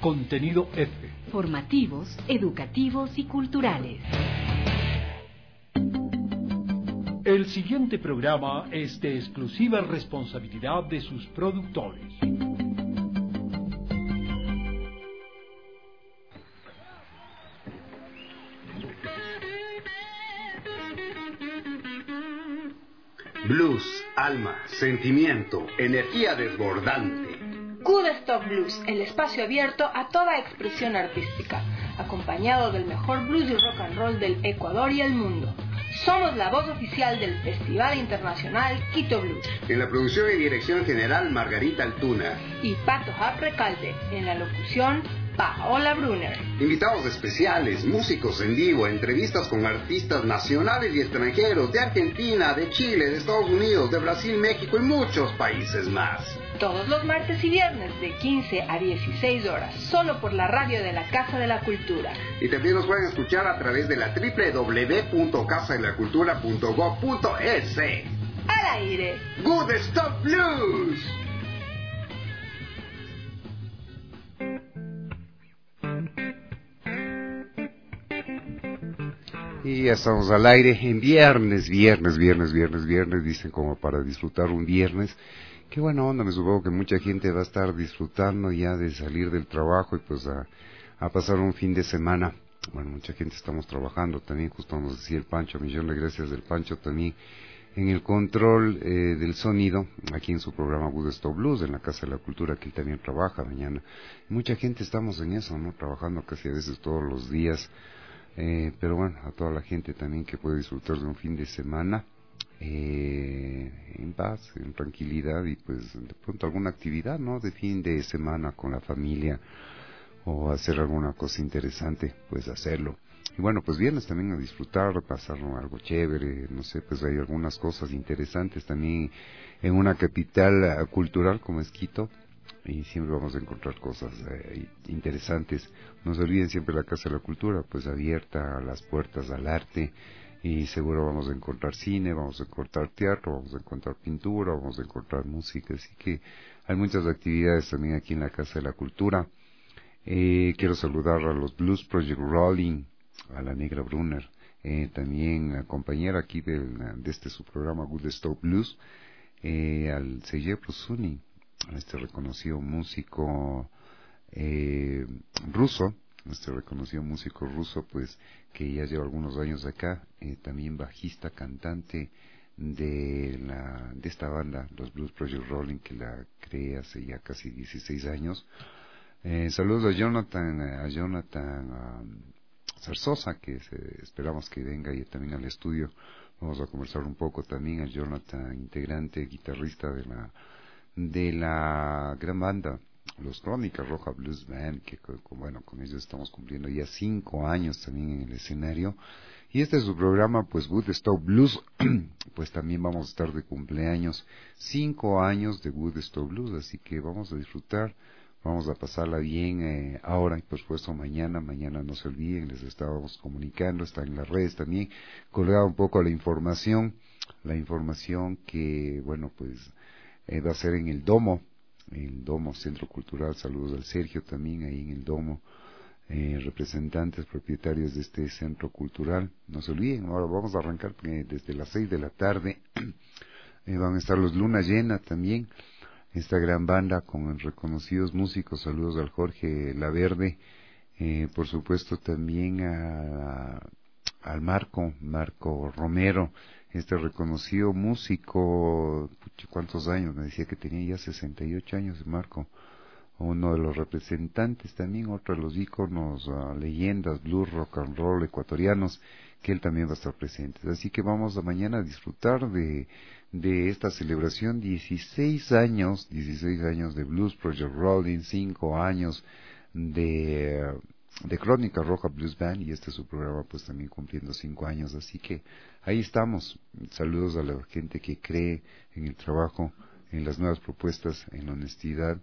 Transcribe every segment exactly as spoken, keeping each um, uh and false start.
Contenido F. Formativos, educativos y culturales. El siguiente programa es de exclusiva responsabilidad de sus productores. Blues, alma, sentimiento, energía desbordante. Good Stop Blues, el espacio abierto a toda expresión artística, acompañado del mejor blues y rock and roll del Ecuador y el mundo. Somos la voz oficial del Festival Internacional Quito Blues. En la producción y dirección general, Margarita Altuna. Y Pato Hap Recalde. En la locución, Paola Brunner. Invitados especiales, músicos en vivo, entrevistas con artistas nacionales y extranjeros de Argentina, de Chile, de Estados Unidos, de Brasil, México y muchos países más. Todos los martes y viernes de quince a dieciséis horas, solo por la radio de la Casa de la Cultura. Y también nos pueden escuchar a través de la doble u doble u doble u punto casa de la cultura punto gob punto es. Al aire. Good Stop Blues. Y ya estamos al aire en viernes, viernes, viernes, viernes, viernes, dicen como para disfrutar un viernes. Qué buena onda, me supongo que mucha gente va a estar disfrutando ya de salir del trabajo y pues a, a pasar un fin de semana. Bueno, mucha gente estamos trabajando también, justo nos decía el Pancho, millón de gracias del Pancho también, en el control eh, del sonido, aquí en su programa Good Stop Blues, en la Casa de la Cultura, que él también trabaja mañana. Mucha gente estamos en eso, ¿no? Trabajando casi a veces todos los días. Eh, pero bueno, a toda la gente también que puede disfrutar de un fin de semana eh, en paz, en tranquilidad y pues de pronto alguna actividad, ¿no? De fin de semana con la familia o hacer alguna cosa interesante, pues hacerlo. Y bueno, pues viernes también a disfrutar, pasar algo chévere, no sé, pues hay algunas cosas interesantes también en una capital uh, cultural como es Quito. Y siempre vamos a encontrar cosas eh, interesantes. No se olviden siempre la Casa de la Cultura, pues abierta a las puertas al arte, y seguro vamos a encontrar cine, vamos a encontrar teatro, vamos a encontrar pintura, vamos a encontrar música, así que hay muchas actividades también aquí en la Casa de la Cultura. Eh, quiero saludar a los Blues Project Rolling, a la Negra Brunner, eh, también a compañera aquí del, de este su programa Good Stop Blues, eh, al Sergei Prosuni, este reconocido músico eh, ruso, este reconocido músico ruso, pues que ya lleva algunos años acá, eh, también bajista, cantante de la de esta banda, los Blues Project Rolling, que la creé hace ya casi dieciséis años. Eh, saludos a Jonathan, a Jonathan um, Zarzosa, que se, esperamos que venga y también al estudio. Vamos a conversar un poco también a Jonathan, integrante, guitarrista de la de la gran banda, los Crónicas Roja Blues Band, que bueno, con ellos estamos cumpliendo ya cinco años también en el escenario. Y este es su programa, pues Good Stop Blues, pues también vamos a estar de cumpleaños, cinco años de Good Stop Blues, así que vamos a disfrutar, vamos a pasarla bien eh, ahora y por supuesto mañana, mañana no se olviden, les estábamos comunicando, está en las redes también, colgada un poco la información, la información que, bueno, pues Eh, va a ser en el Domo, el Domo Centro Cultural. Saludos al Sergio también ahí en el Domo, eh, representantes propietarios de este centro cultural. No se olviden, ahora vamos a arrancar eh, desde las seis de la tarde, eh, van a estar los Luna Llena también, esta gran banda con reconocidos músicos. Saludos al Jorge Laverde, eh, por supuesto también a, a, al Marco, Marco Romero, este reconocido músico. ¿Cuántos años? Me decía que tenía ya sesenta y ocho años, Marco, uno de los representantes también, otro de los íconos, uh, leyendas, blues, rock and roll ecuatorianos, que él también va a estar presente. Así que vamos a mañana a disfrutar de, de esta celebración, dieciséis años, dieciséis años de Blues Project Rolling, cinco años de... Uh, de Crónica Roja Blues Band, y este es su programa pues también cumpliendo cinco años, así que ahí estamos. Saludos a la gente que cree en el trabajo, en las nuevas propuestas, en la honestidad,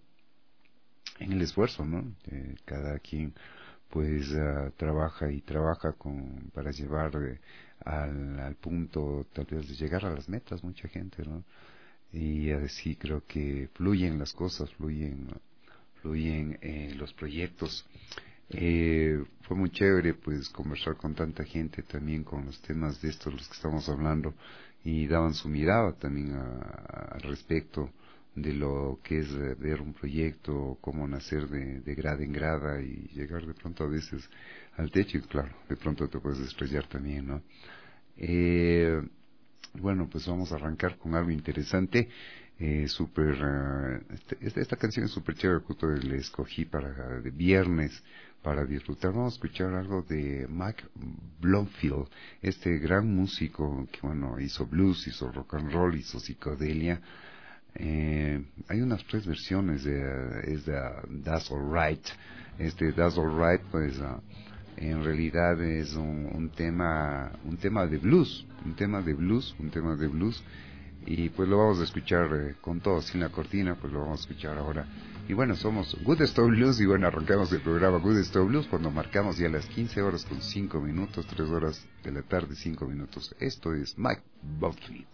en el esfuerzo, ¿no? Eh, cada quien pues uh, trabaja y trabaja con para llevar eh, al, al punto tal vez de llegar a las metas, mucha gente, ¿no? Y así creo que fluyen las cosas, fluyen fluyen eh, los proyectos. Eh, fue muy chévere pues conversar con tanta gente también con los temas de estos los que estamos hablando y daban su mirada también a, a, al respecto de lo que es eh, ver un proyecto, cómo nacer de, de grada en grada y llegar de pronto a veces al techo y claro, de pronto te puedes estrellar también, ¿no? Eh, bueno, pues vamos a arrancar con algo interesante. Eh, super, uh, este, esta, esta canción es súper chévere, justo le escogí para de viernes para disfrutar. Vamos a escuchar algo de Mike Bloomfield, este gran músico que bueno hizo blues, hizo rock and roll, hizo psicodelia. Eh, hay unas tres versiones de uh, es de uh, That's Alright. Este That's Alright pues uh, en realidad es un, un tema un tema de blues, un tema de blues, un tema de blues. Y pues lo vamos a escuchar eh, con todo, sin la cortina, pues lo vamos a escuchar ahora. Y bueno, somos Good Stuff Blues y bueno, arrancamos el programa Good Stuff Blues cuando marcamos ya las quince horas con cinco minutos, tres horas de la tarde, cinco minutos. Esto es Mike Bloomfield.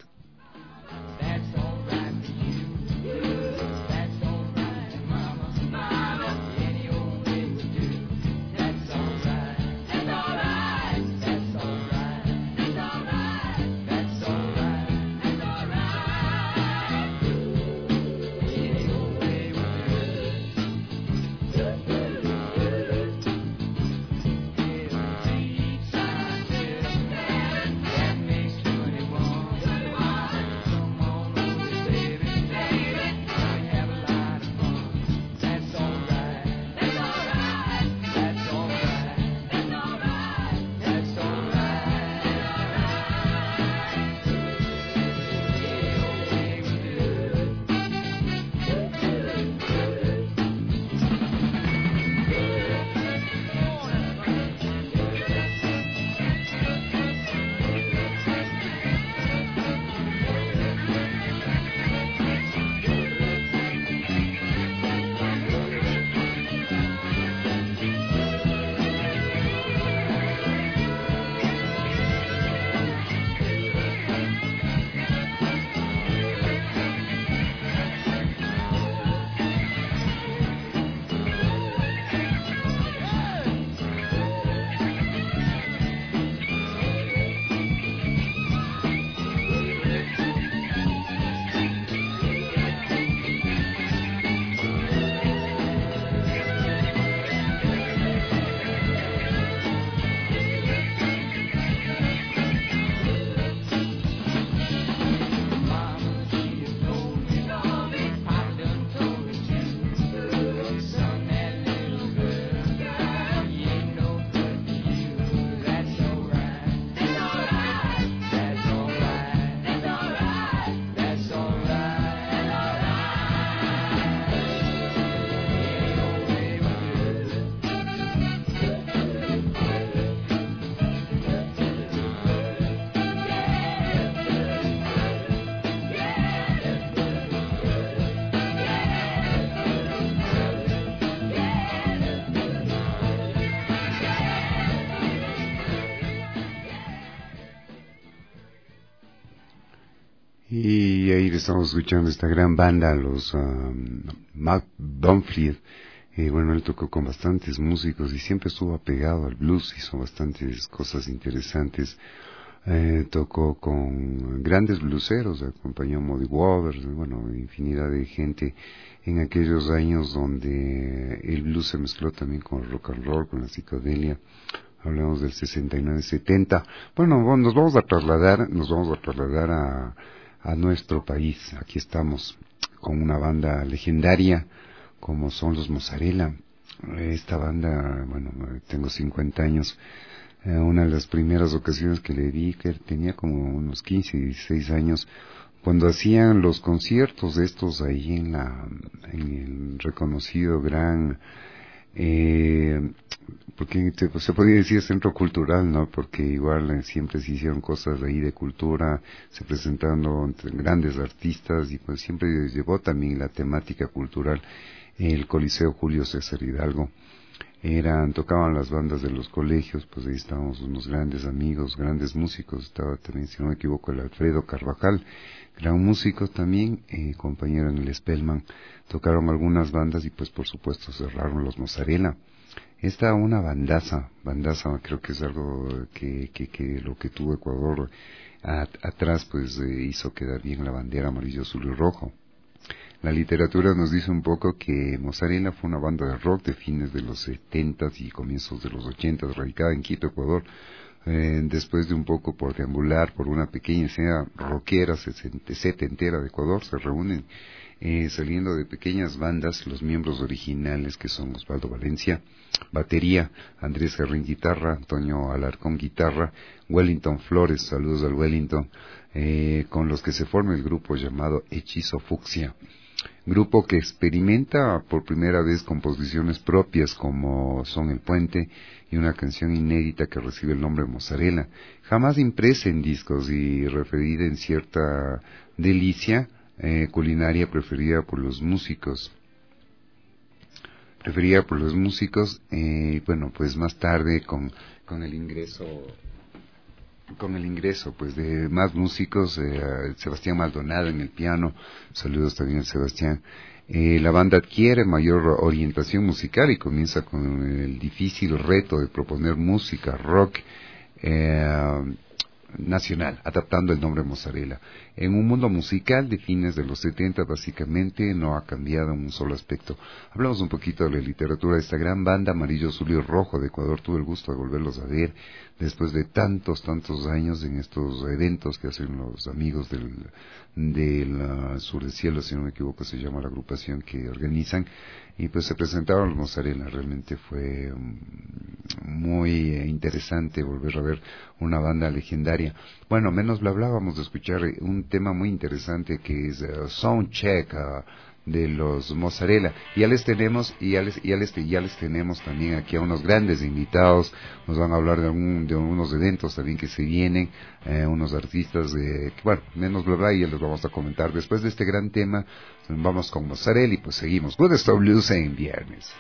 Y ahí estamos escuchando esta gran banda, los um, Mike Bloomfield. Eh, bueno, él tocó con bastantes músicos y siempre estuvo apegado al blues, hizo bastantes cosas interesantes. Eh, tocó con grandes blueseros, acompañó a Muddy Waters, bueno, infinidad de gente en aquellos años donde el blues se mezcló también con el rock and roll, con la psicodelia. Hablamos del sesenta y nueve setenta. Bueno, bueno, nos vamos a trasladar, nos vamos a trasladar a, a nuestro país. Aquí estamos con una banda legendaria como son los Mozzarella. Esta banda, bueno, tengo cincuenta años. Eh, una de las primeras ocasiones que le vi, que tenía como unos quince, dieciséis años, cuando hacían los conciertos estos ahí en la, en el reconocido gran, eh, porque te, pues, se podría decir centro cultural, ¿no? Porque igual eh, siempre se hicieron cosas ahí de cultura, se presentaron grandes artistas y pues siempre llevó también la temática cultural el Coliseo Julio César Hidalgo. eran, tocaban las bandas de los colegios, pues ahí estábamos unos grandes amigos, grandes músicos, estaba también, si no me equivoco, el Alfredo Carvajal, gran músico también, eh, compañero en el Spellman, tocaron algunas bandas y pues por supuesto cerraron los Mozzarella. Esta una bandaza, bandaza creo que es algo que, que, que lo que tuvo Ecuador a, atrás pues eh, hizo quedar bien la bandera amarillo, azul y rojo. La literatura nos dice un poco que Mozzarella fue una banda de rock de fines de los setentas y comienzos de los ochentas, radicada en Quito, Ecuador. Eh, después de un poco por deambular por una pequeña escena rockera setentera de Ecuador, se reúnen eh, saliendo de pequeñas bandas los miembros originales que son Osvaldo Valencia, batería, Andrés Herrín guitarra, Antonio Alarcón guitarra, Wellington Flores, saludos al Wellington, eh, con los que se forma el grupo llamado Hechizo Fucsia. Grupo que experimenta por primera vez composiciones propias como son El Puente y una canción inédita que recibe el nombre Mozzarella, jamás impresa en discos y referida en cierta delicia eh, culinaria preferida por los músicos. Preferida por los músicos, eh, y bueno, pues más tarde con, con el ingreso... con el ingreso pues de más músicos, eh, Sebastián Maldonado en el piano, saludos también a Sebastián, eh, la banda adquiere mayor orientación musical y comienza con el difícil reto de proponer música rock eh, nacional, adaptando el nombre Mozzarella. En un mundo musical de fines de los setenta básicamente no ha cambiado en un solo aspecto. Hablamos un poquito de la literatura de esta gran banda amarillo, azul y rojo de Ecuador. Tuve el gusto de volverlos a ver después de tantos, tantos años en estos eventos que hacen los amigos del, del uh, Sur del Cielo, si no me equivoco se llama la agrupación que organizan, y pues se presentaron los Mozzarella. Realmente fue um, muy eh, interesante volver a ver una banda legendaria. Bueno, menos le hablábamos de escuchar un tema muy interesante que es uh, Soundcheck uh, de los Mozzarella. Ya les tenemos y ya les, ya les, ya les tenemos también aquí a unos grandes invitados. Nos van a hablar de, algún, de unos eventos también que se vienen, eh, unos artistas de, que, bueno, menos bla bla, y ya les vamos a comentar. Después de este gran tema, vamos con Mozzarella y pues seguimos. Good Stop Blues en viernes.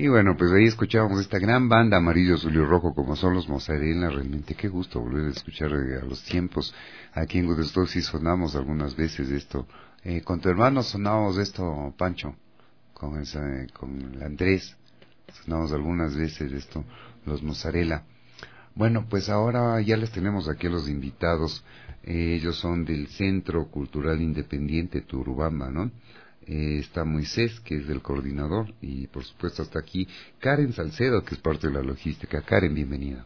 Y bueno, pues ahí escuchábamos esta gran banda Amarillo, Azul y Rojo, como son los Mozzarella. Realmente qué gusto volver a escuchar eh, a los tiempos. Aquí en Woodstock sí sonamos algunas veces esto. Eh, con tu hermano sonábamos esto, Pancho, con, esa, eh, con el Andrés. Sonamos algunas veces esto, los Mozzarella. Bueno, pues ahora ya les tenemos aquí a los invitados. Eh, ellos son del Centro Cultural Independiente Turubamba, ¿no? Eh, está Moisés, que es el coordinador, y por supuesto hasta aquí Karen Salcedo, que es parte de la logística. Karen, bienvenida.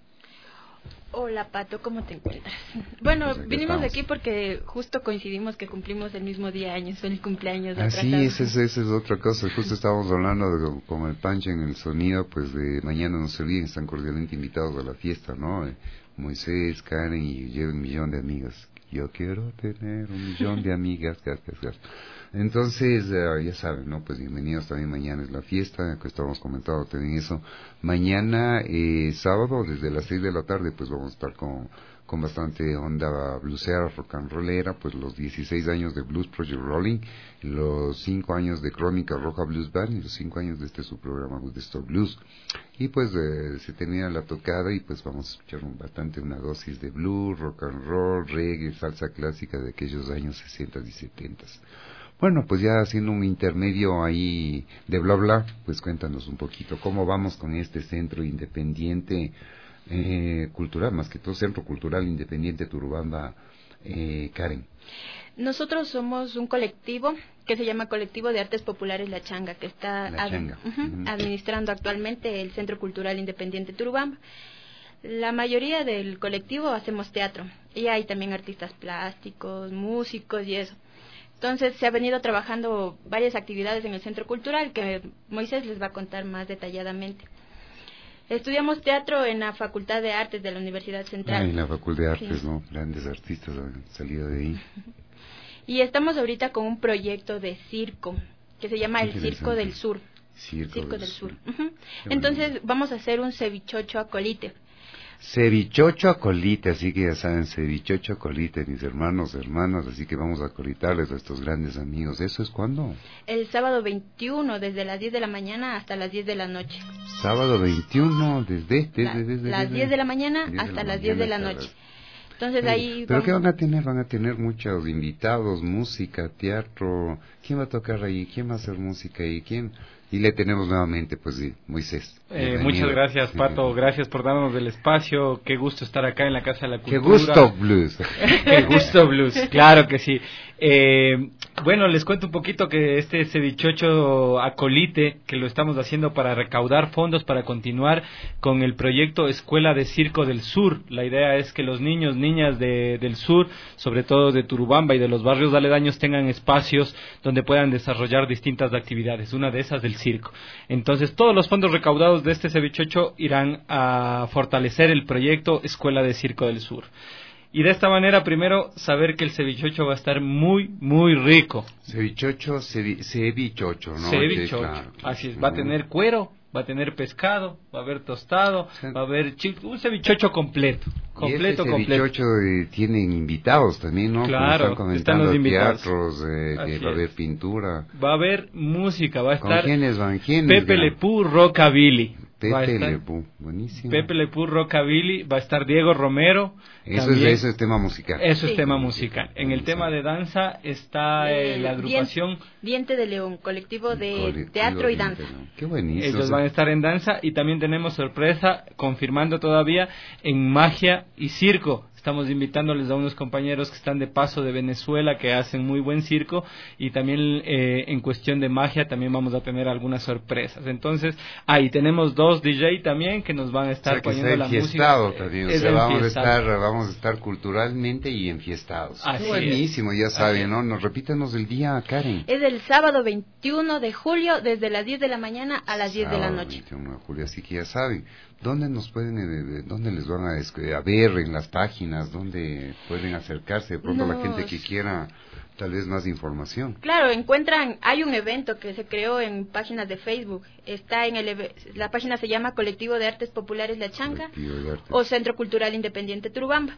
Hola Pato, ¿cómo te encuentras? Bueno, Pues aquí vinimos estamos. aquí porque justo coincidimos que cumplimos el mismo día años, el cumpleaños Ah, sí, atrasado. esa es, esa es otra cosa. Justo estábamos hablando de, con el Pancho en el sonido, pues de mañana no se olviden, están cordialmente invitados a la fiesta, ¿no? Eh, Moisés, Karen y lleva un millón de amigas. Yo quiero tener un millón de amigas. Gas, gas, gas. Entonces, uh, ya saben, ¿no? Pues bienvenidos también, mañana es la fiesta, que estábamos comentando también eso. Mañana, eh, sábado, desde las seis de la tarde, pues vamos a estar con, con bastante onda bluesera, rock and rollera, pues los dieciséis años de Blues Project Rolling, los cinco años de Crónica Roja Blues Band y los cinco años de este su programa Woodstock Blues. Y pues eh, se termina la tocada y pues vamos a escuchar un, bastante una dosis de blues, rock and roll, reggae, salsa clásica de aquellos años sesenta y setenta. Bueno, pues ya haciendo un intermedio ahí de bla bla, pues cuéntanos un poquito cómo vamos con este centro independiente eh, cultural, más que todo Centro Cultural Independiente Turubamba, eh, Karen. Nosotros somos un colectivo que se llama Colectivo de Artes Populares La Changa, que está La ad- Changa. uh-huh, Uh-huh. administrando actualmente el Centro Cultural Independiente Turubamba. La mayoría del colectivo hacemos teatro y hay también artistas plásticos, músicos y eso. Entonces se ha venido trabajando varias actividades en el Centro Cultural que Moisés les va a contar más detalladamente. Estudiamos teatro en la Facultad de Artes de la Universidad Central. Ah, en la Facultad de Artes, Sí. ¿no? Grandes artistas han salido de ahí. Y estamos ahorita con un proyecto de circo que se llama el Circo Interesante. del Sur. Circo, Circo del del Sur. Sur. Ujú. Qué Entonces bonito. vamos a hacer un cevichocho a colite. Cevichocho a colite, así que ya saben, cevichocho a colite, mis hermanos, hermanas, así que vamos a colitarles a estos grandes amigos. ¿Eso es cuándo? El sábado veintiuno, desde las diez de la mañana hasta las diez de la noche. Sábado veintiuno, desde, desde, La- desde, las desde- diez de la mañana diez de hasta la las diez de la mañana hasta noche. las- Entonces Sí, ahí ¿Pero vamos- qué van a tener? Van a tener muchos invitados, música, teatro. ¿Quién va a tocar ahí? ¿Quién va a hacer música ahí? ¿Quién? Y le tenemos nuevamente, pues sí, Moisés. Eh, Bienvenido. muchas gracias, Pato. Gracias por darnos el espacio. Qué gusto estar acá en la Casa de la ¡Qué Cultura. gusto, Blues! Qué gusto, Blues. Claro que sí. Eh, bueno, les cuento un poquito que este cevichocho a colite, que lo estamos haciendo para recaudar fondos para continuar con el proyecto Escuela de Circo del Sur. La idea es que los niños, niñas de, del sur, sobre todo de Turubamba y de los barrios aledaños, tengan espacios donde puedan desarrollar distintas actividades. Una de esas del circo. Entonces, todos los fondos recaudados de este cevichocho irán a fortalecer el proyecto Escuela de Circo del Sur. Y de esta manera, primero, saber que el cevichocho va a estar muy, muy rico. Cevichocho, cevi- cevichocho, ¿no? Cevichocho. Sí, claro. Así es, va a tener cuero, va a tener pescado, va a haber tostado, Sí. va a haber chi- un cevichocho completo. Completo, y este completo. cevichocho eh, tienen invitados también, ¿no? Como Claro, están están comentando, los invitados. teatros, eh, que Así va a haber es. pintura. Va a haber música, va a ¿Con estar quiénes van? ¿Quiénes? Pepe gran? Le Pew Rockabilly. Va a Pepe estar- Le Pew, buenísimo. Pepe Le Pew Rockabilly, va a estar Diego Romero. Eso es, también. eso es tema musical. Eso es Sí. tema musical. En el tema de danza está eh, El la agrupación. Dien- Diente de León, colectivo de Colectivo teatro y de danza. interno. Qué buenísimo. Ellos van a estar en danza y también tenemos sorpresa, confirmando todavía, en magia y circo. Estamos invitándoles a unos compañeros que están de paso de Venezuela, que hacen muy buen circo, y también eh, en cuestión de magia también vamos a tener algunas sorpresas. Entonces, ahí tenemos dos D J también que nos van a O estar sea, que poniendo está la enfiestado música. también, o Es sea, vamos a enfiestado. estar, vamos a estar culturalmente y enfiestados. Así Qué buenísimo, ya Así saben, es. ¿no? Nos repítanos el día, Karen. Es el sábado veintiuno de julio, desde las diez de la mañana a las diez de la Sábado noche. veintiuno de julio, así que ya saben, ¿dónde nos pueden, eh, dónde les van a, esc- a ver en las páginas, dónde pueden acercarse de pronto la Nos- gente que quiera tal vez más información? Claro, encuentran, hay un evento que se creó en páginas de Facebook. Está en el, eve- la página se llama Colectivo de Artes Populares La Changa Colectivo de Artes. o Centro Cultural Independiente Turubamba.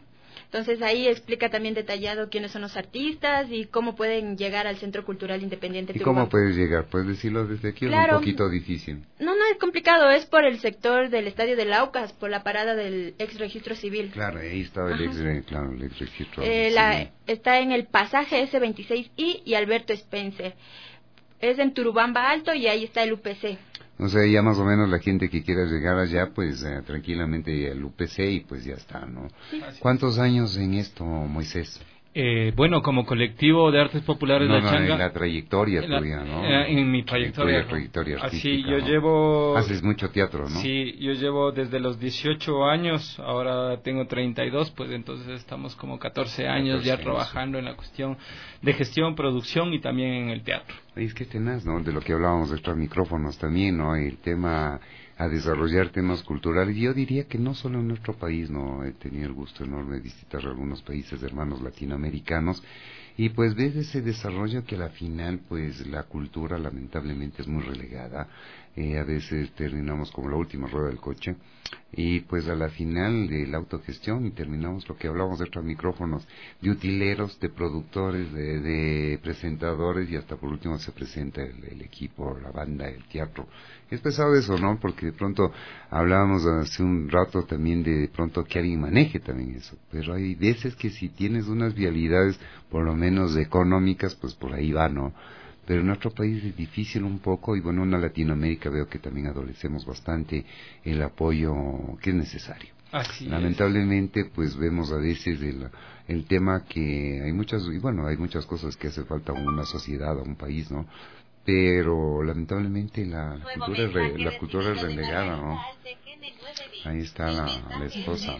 Entonces ahí explica también detallado quiénes son los artistas y cómo pueden llegar al Centro Cultural Independiente ¿Y Turubamba. cómo puedes llegar? ¿Puedes decirlo desde aquí? Claro. Es un poquito difícil. No, no es complicado, es por el sector del Estadio de Laucas, por la parada del ex registro civil. Claro, ahí estaba el ex, claro, el ex registro eh, la, Está en el pasaje ese veintiséis I y Alberto Spencer. Es en Turubamba Alto y ahí está el U P C. O sea, ya más o menos la gente que quiera llegar allá, pues eh, tranquilamente al U P C y pues ya está, ¿no? Sí. ¿Cuántos años en esto, Moisés? Eh, bueno, como colectivo de artes populares no, La no, Changa... En la trayectoria en la, tuya, ¿no? En mi trayectoria. trayectoria Así, yo ¿no? llevo... Haces mucho teatro, ¿no? Sí, yo llevo desde los dieciocho años, ahora tengo treinta y dos, pues entonces estamos como catorce años ya trabajando en la cuestión de gestión, producción y también en el teatro. Y es que tenés, ¿no? De lo que hablábamos de estos micrófonos también, ¿no? El tema... a desarrollar temas culturales. Yo diría que no solo en nuestro país, no he tenido el gusto enorme de visitar algunos países hermanos latinoamericanos y pues ves ese desarrollo que a la final pues la cultura lamentablemente es muy relegada. Eh, a veces terminamos como la última rueda del coche y pues a la final de la autogestión y terminamos lo que hablábamos de estos micrófonos, de utileros, de productores, de, de presentadores y hasta por último se presenta el, el equipo, la banda, el teatro. Es pesado eso, ¿no? Porque de pronto hablábamos hace un rato también de, de pronto que alguien maneje también eso, pero hay veces que si tienes unas vialidades por lo menos económicas, pues por ahí va, ¿no? Pero en nuestro país es difícil un poco y bueno, en la Latinoamérica veo que también adolecemos bastante el apoyo que es necesario. Así Lamentablemente, es. Pues vemos a veces el, el tema que hay muchas, y bueno, hay muchas cosas que hace falta a una sociedad, a un país, ¿no? Pero lamentablemente la, la cultura es re, la cultura es relegada, ¿no? Ahí está la, la esposa.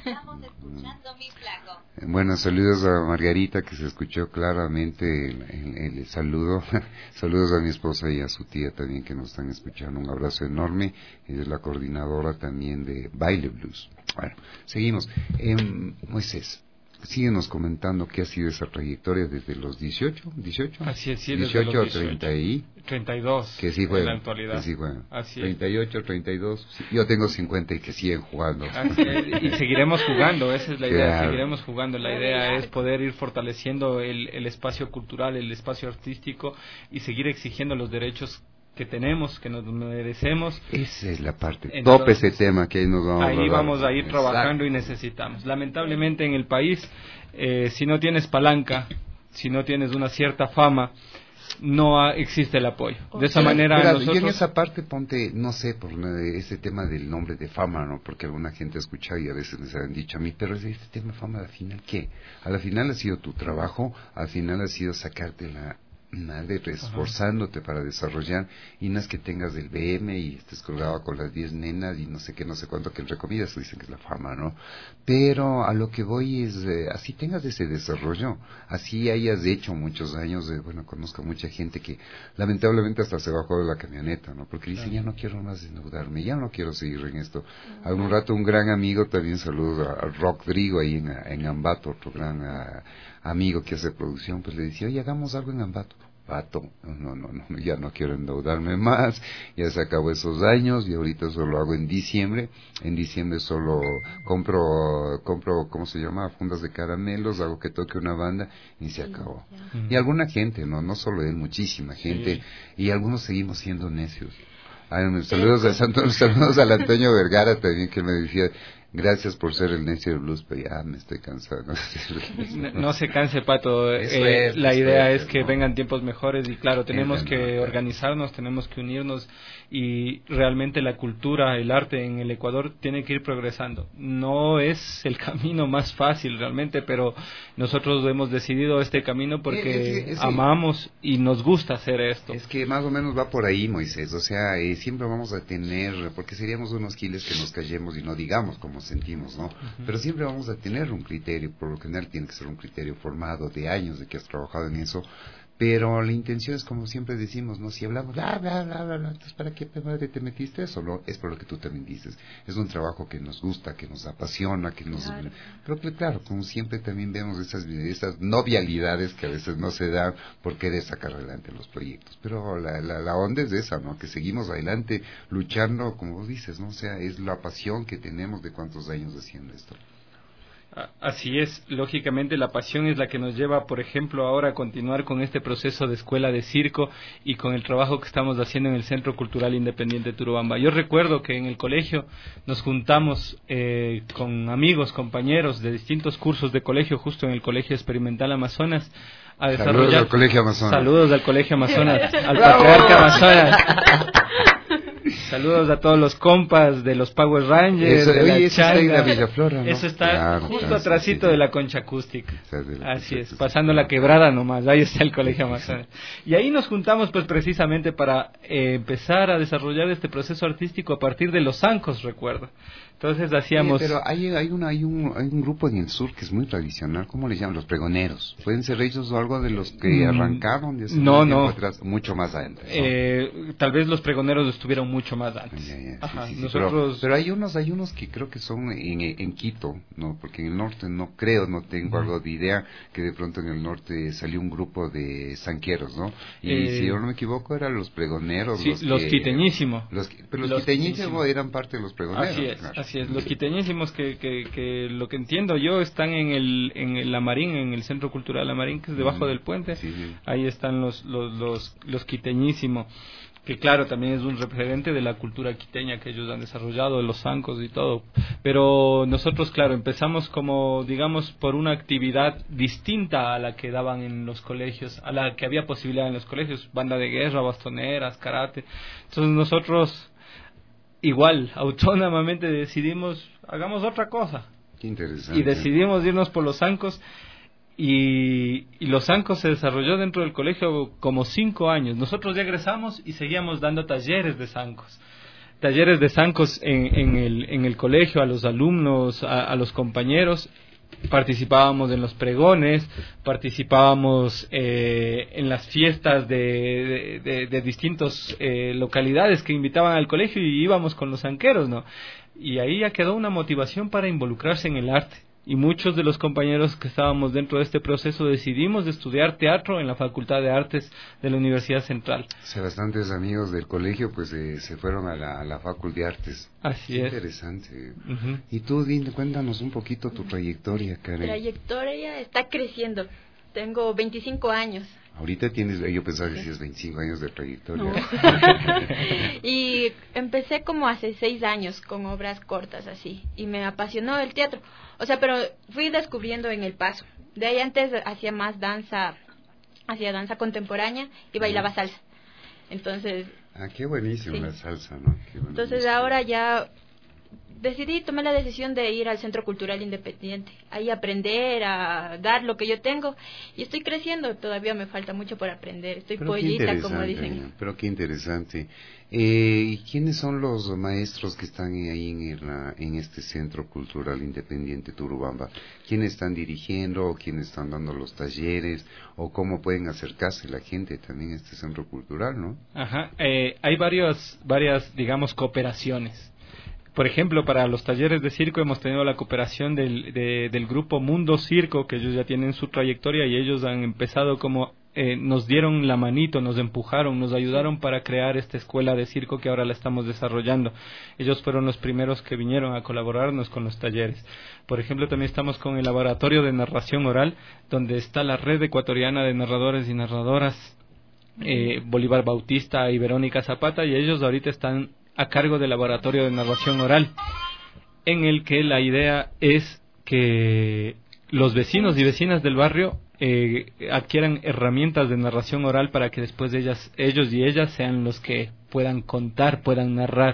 Bueno, saludos a Margarita, que se escuchó claramente el, el, el saludo. Saludos a mi esposa y a su tía también que nos están escuchando. Un abrazo enorme. Ella es la coordinadora también de Baile Blues. Bueno, seguimos. Eh, Moisés, síguenos comentando qué ha sido esa trayectoria desde los dieciocho, dieciocho, así es, sí, dieciocho a treinta y treinta y dos que sí juegan, en la actualidad. Que sí juegan. Así treinta y ocho, treinta y dos, sí, yo tengo cincuenta y que siguen jugando. Así es, y seguiremos jugando, esa es la idea, claro. Seguiremos jugando. La idea es poder ir fortaleciendo el, el espacio cultural, el espacio artístico y seguir exigiendo los derechos que tenemos, que nos merecemos. Esa es la parte, Entonces, tope ese tema que ahí nos vamos ahí a vamos a ir Exacto. trabajando y necesitamos. Lamentablemente en el país, eh, si no tienes palanca, si no tienes una cierta fama, no ha, existe el apoyo. De esa Pero, manera pero, nosotros... Yo en esa parte ponte, no sé, por ese tema del nombre de fama, ¿no? Porque alguna gente ha escuchado y a veces les han dicho a mí, pero este tema de fama, al final, ¿qué? A la final ha sido tu trabajo, al final ha sido sacarte la... Madre, esforzándote para desarrollar y no es que tengas el B M y estés colgado con las diez nenas y no sé qué, no sé cuánto, que entre comillas dicen que es la fama, ¿no? Pero a lo que voy es, eh, así tengas ese desarrollo, así hayas hecho muchos años, de, bueno, conozco mucha gente que lamentablemente hasta se bajó de la camioneta, ¿no? Porque dicen, ya no quiero más endeudarme, ya no quiero seguir en esto. Algún rato un gran amigo, también saludos a, a Rodrigo ahí en, en Ambato, otro gran a, amigo que hace producción, pues le decía, oye, hagamos algo en Ambato. Pato, no, no, no, ya no quiero endeudarme más, ya se acabó esos años y ahorita solo hago en diciembre, en diciembre solo compro, compro, ¿cómo se llama? Fundas de caramelos, hago que toque una banda y se acabó. Y alguna gente, no, no solo él, muchísima gente, sí. Y algunos seguimos siendo necios. Ay, saludos, a Santo, saludos al Antonio Vergara también que me decía, gracias por ser el necio del blues, pero ya me estoy cansado. No, no se canse, Pato. Eh, es, la idea es, es que ¿no? vengan tiempos mejores y claro, tenemos que no, organizarnos, tenemos que unirnos y realmente la cultura, el arte en el Ecuador tiene que ir progresando. No es el camino más fácil realmente, pero nosotros hemos decidido este camino porque es, es, es, amamos y nos gusta hacer esto. Es que más o menos va por ahí, Moisés. O sea, eh, siempre vamos a tener, porque seríamos unos giles que nos callemos y no digamos como sentimos, ¿no? Uh-huh. Pero siempre vamos a tener un criterio, por lo general tiene que ser un criterio formado de años de que has trabajado en eso, pero la intención es como siempre decimos, ¿no? Si hablamos, bla, bla, bla, bla, bla, entonces ¿para qué madre te metiste eso? No, es por lo que tú también dices, es un trabajo que nos gusta, que nos apasiona, que nos... Claro. Pero pues, claro, como siempre también vemos esas, esas novialidades que a veces no se dan por querer sacar adelante los proyectos, pero la, la, la onda es esa, ¿no? Que seguimos adelante luchando, como vos dices, ¿no? O sea, es la pasión que tenemos de cuántos años haciendo esto. Así es, lógicamente la pasión es la que nos lleva, por ejemplo, ahora a continuar con este proceso de escuela de circo y con el trabajo que estamos haciendo en el Centro Cultural Independiente Turubamba. Yo recuerdo que en el colegio nos juntamos eh, con amigos, compañeros de distintos cursos de colegio, justo en el Colegio Experimental Amazonas, a desarrollar... Saludos al Colegio Amazonas. Saludos al Colegio Amazonas, al Patriarca Amazonas. Saludos a todos los compas de los Power Rangers. Eso, de la oye, eso está ahí en la Changa. Villaflora, ¿no? Eso está Claro, justo claro, atrásito sí, sí. de la Concha Acústica. Está de la Así Concha es, Acústica. pasando la quebrada nomás, ahí está el Colegio Amazonas. Y ahí nos juntamos pues precisamente para eh, empezar a desarrollar este proceso artístico a partir de los zancos, recuerdo. Entonces hacíamos... Oye, pero hay, hay, una, hay, un, hay un grupo en el sur que es muy tradicional, ¿cómo le llaman? Los pregoneros. ¿Pueden ser ellos o algo de los que Mm, arrancaron? De hace no, un tiempo no. atrás? Mucho más antes, ¿no? Eh, tal vez los pregoneros estuvieron mucho más antes. Ya, ya, sí, Ajá, sí, sí, nosotros... pero, pero hay unos hay unos que creo que son en, en Quito, no, porque en el norte no creo, no tengo algo de idea que de pronto en el norte salió un grupo de zanqueros, ¿no? Y Eh, si yo no me equivoco eran los pregoneros, Sí, los, los que- quiteñísimos. los que- pero los, Los quiteñísimos quiteñísimos. eran parte de los pregoneros. Así es, claro. así es. Los quiteñísimos que, que, que lo que entiendo yo están en el en el Lamarín, en el Centro Cultural Lamarín, que es debajo Mm, del puente. sí, sí. Ahí están los los los los quiteñísimos, que claro, también es un referente de la cultura quiteña que ellos han desarrollado, los zancos y todo. Pero nosotros, claro, empezamos como, digamos, por una actividad distinta a la que daban en los colegios, a la que había posibilidad en los colegios, banda de guerra, bastoneras, karate. Entonces nosotros, igual, autónomamente decidimos, hagamos otra cosa. Qué interesante. Y decidimos irnos por los zancos. Y, y los zancos se desarrolló dentro del colegio como cinco años. Nosotros ya egresamos y seguíamos dando talleres de zancos. Talleres de zancos en, en, el, en el colegio, a los alumnos, a, a los compañeros. Participábamos en los pregones, participábamos eh, en las fiestas de, de, de, de distintas eh, localidades que invitaban al colegio y íbamos con los zanqueros, ¿no? Y ahí ya quedó una motivación para involucrarse en el arte. Y muchos de los compañeros que estábamos dentro de este proceso decidimos de estudiar teatro en la Facultad de Artes de la Universidad Central. O sea, bastantes amigos del colegio pues eh, se fueron a la, a la Facultad de Artes. Así Qué es. interesante. Ujú. Y tú, Din, cuéntanos un poquito tu trayectoria, Karen. Trayectoria está creciendo. Tengo veinticinco años. Ahorita tienes, yo pensaba que decías veinticinco años de trayectoria. No. Y empecé como hace seis años con obras cortas así. Y me apasionó el teatro. O sea, pero fui descubriendo en el paso. De ahí antes hacía más danza, hacía danza contemporánea y bailaba salsa. Entonces, Ah, qué buenísimo Sí. la salsa, ¿no? Qué buena entonces música. ahora ya decidí, tomé la decisión de ir al Centro Cultural Independiente, ahí aprender a dar lo que yo tengo y estoy creciendo, todavía me falta mucho por aprender, estoy Pero qué pollita como interesante, dicen. Pero qué interesante. Eh, ¿Y quiénes son los maestros que están ahí en, el, en este Centro Cultural Independiente Turubamba? ¿Quiénes están dirigiendo o quiénes están dando los talleres? ¿O cómo pueden acercarse la gente también a este centro cultural, no? Ajá. Eh, hay varios, varias, digamos, cooperaciones. Por ejemplo, para los talleres de circo hemos tenido la cooperación del, de, del grupo Mundo Circo, que ellos ya tienen su trayectoria y ellos han empezado como, eh, nos dieron la manito, nos empujaron, nos ayudaron para crear esta escuela de circo que ahora la estamos desarrollando. Ellos fueron los primeros que vinieron a colaborarnos con los talleres. Por ejemplo, también estamos con el laboratorio de narración oral, donde está la red ecuatoriana de narradores y narradoras, eh, Bolívar Bautista y Verónica Zapata, y ellos ahorita están a cargo del laboratorio de narración oral, en el que la idea es que los vecinos y vecinas del barrio eh, adquieran herramientas de narración oral para que después ellas, ellos y ellas sean los que puedan contar, puedan narrar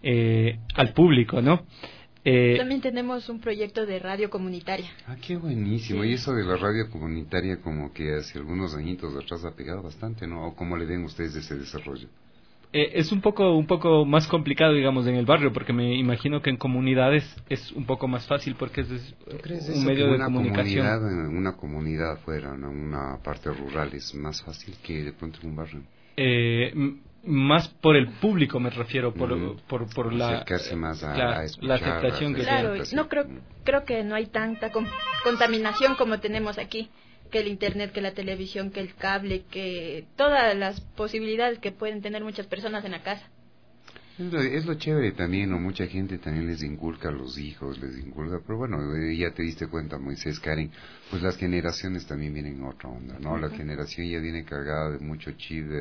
eh, al público, ¿no? Eh, También tenemos un proyecto de radio comunitaria. Ah, qué buenísimo. Sí. Y eso de la radio comunitaria como que hace algunos añitos atrás ha pegado bastante, ¿no? ¿O cómo le ven ustedes ese desarrollo? Eh, es un poco un poco más complicado, digamos, en el barrio, porque me imagino que en comunidades es un poco más fácil porque es, es ¿Tú crees un eso, medio que de una comunicación. Comunidad, una comunidad afuera, ¿no? Una parte rural es más fácil que de pronto en un barrio? Eh, m- más por el público me refiero, por, Ujú. por, por la, Acercarse más a, la, a escuchar, la aceptación a que Claro, tiene. Sí. no creo, creo que no hay tanta con- contaminación como tenemos aquí, que el internet, que la televisión, que el cable, que todas las posibilidades que pueden tener muchas personas en la casa. Es lo, es lo chévere también, ¿no? Mucha gente también les inculca a los hijos, les inculca, pero bueno, eh, ya te diste cuenta, Moisés, Karen, pues las generaciones también vienen en otra onda, ¿no? Uh-huh. La generación ya viene cargada de mucho chip de,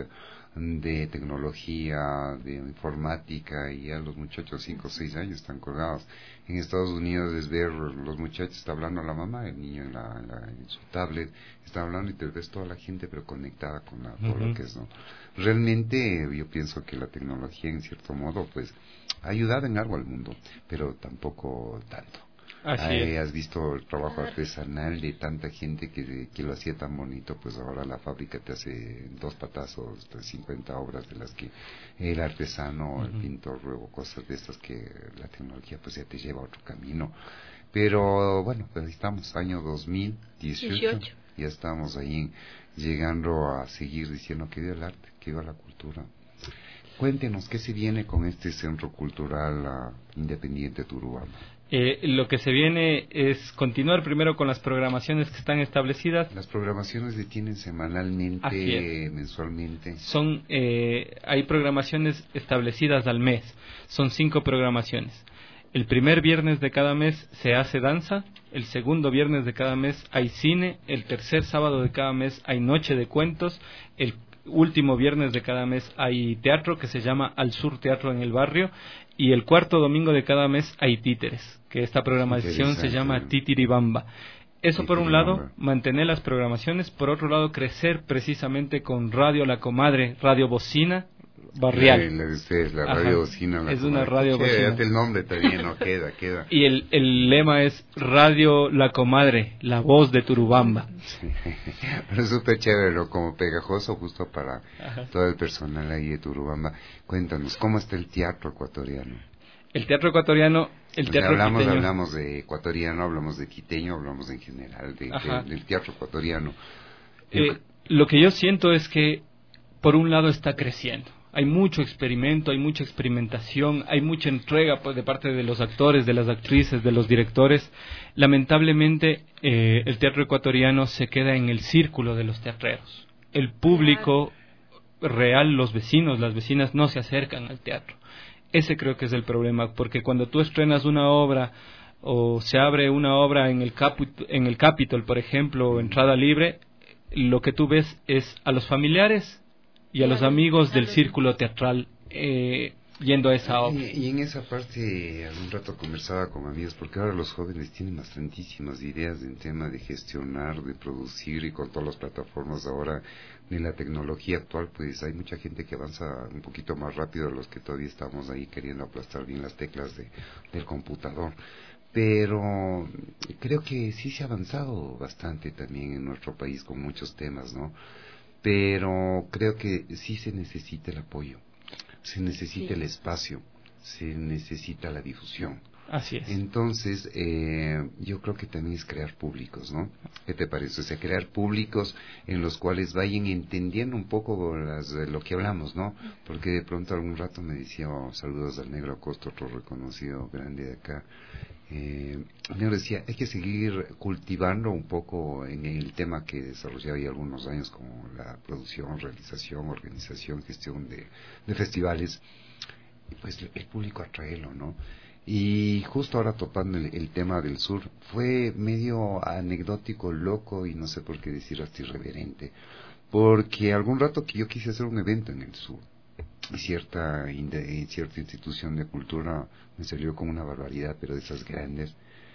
de tecnología, de informática, y ya los muchachos cinco o seis años están colgados. En Estados Unidos es ver, los muchachos está hablando a la mamá, el niño en, la, en, la, en su tablet, está hablando y te ves toda la gente pero conectada con la, todo uh-huh. lo que es, ¿no? Realmente yo pienso que la tecnología en cierto modo pues ha ayudado en algo al mundo, pero tampoco tanto. Así Ahí es. Has visto el trabajo artesanal de tanta gente que, que lo hacía tan bonito, pues ahora la fábrica te hace dos patazos, cincuenta obras de las que el artesano, uh-huh. el pintor, luego cosas de estas que la tecnología pues ya te lleva a otro camino. Pero bueno, pues estamos, año dos mil dieciocho, dieciocho. Ya estamos ahí llegando a seguir diciendo que viva el arte, que viva la cultura. Cuéntenos, ¿qué se viene con este Centro Cultural uh, Independiente Turubamba? Eh, lo que se viene es continuar primero con las programaciones que están establecidas. Las programaciones se tienen semanalmente, mensualmente. Son, eh, hay programaciones establecidas al mes. Son cinco programaciones. El primer viernes de cada mes se hace danza, el segundo viernes de cada mes hay cine, el tercer sábado de cada mes hay noche de cuentos, el último viernes de cada mes hay teatro que se llama Al Sur Teatro en el Barrio, y el cuarto domingo de cada mes hay títeres, que esta programación se llama Titiribamba. Eso por un lado, mantener las programaciones, por otro lado, crecer precisamente con Radio La Comadre, Radio Bocina barrial. La, la, la radio Ajá. bocina. La es una radio bocina. El nombre también no queda, queda. Y el, el lema es Radio La Comadre, la voz de Turubamba. Sí. Pero es súper chévere, ¿no? Como pegajoso justo para Ajá. todo el personal ahí de Turubamba. Cuéntanos, ¿cómo está el teatro ecuatoriano? El teatro ecuatoriano, el teatro hablamos, quiteño. Hablamos de ecuatoriano, hablamos de quiteño, hablamos en general de, de, del teatro ecuatoriano. Eh, lo que yo siento es que, por un lado, está creciendo. Hay mucho experimento, hay mucha experimentación, hay mucha entrega pues, de parte de los actores, de las actrices, de los directores. Lamentablemente, eh, el teatro ecuatoriano se queda en el círculo de los teatreros. El público real, los vecinos, las vecinas, no se acercan al teatro. Ese creo que es el problema, porque cuando tú estrenas una obra o se abre una obra en el, Caput- en el Capitol, por ejemplo, o entrada libre, lo que tú ves es a los familiares y a los amigos del círculo teatral eh, yendo a esa obra. Y, y en esa parte, algún rato conversaba con amigos, porque ahora los jóvenes tienen bastantísimas ideas en tema de gestionar, de producir, y con todas las plataformas ahora de la tecnología actual, pues hay mucha gente que avanza un poquito más rápido a los que todavía estamos ahí queriendo aplastar bien las teclas de, del computador. Pero creo que sí se ha avanzado bastante también en nuestro país con muchos temas, ¿no? Pero creo que sí se necesita el apoyo, se necesita sí. el espacio, se necesita la difusión. Así es. Entonces, eh, yo creo que también es crear públicos, ¿no? ¿Qué te parece? O sea, crear públicos en los cuales vayan entendiendo un poco las, lo que hablamos, ¿no? Porque de pronto algún rato me decía, oh, saludos al Negro Acosta, otro reconocido grande de acá. Eh, me decía, hay que seguir cultivando un poco en el tema que desarrollaba ya algunos años, como la producción, realización, organización, gestión de, de festivales. Pues el público atraerlo, ¿no? Y justo ahora topando el, el tema del sur, fue medio anecdótico, loco, y no sé por qué decir hasta irreverente, porque algún rato que yo quise hacer un evento en el sur, y cierta, y cierta institución de cultura me salió como una barbaridad, pero de esas grandes.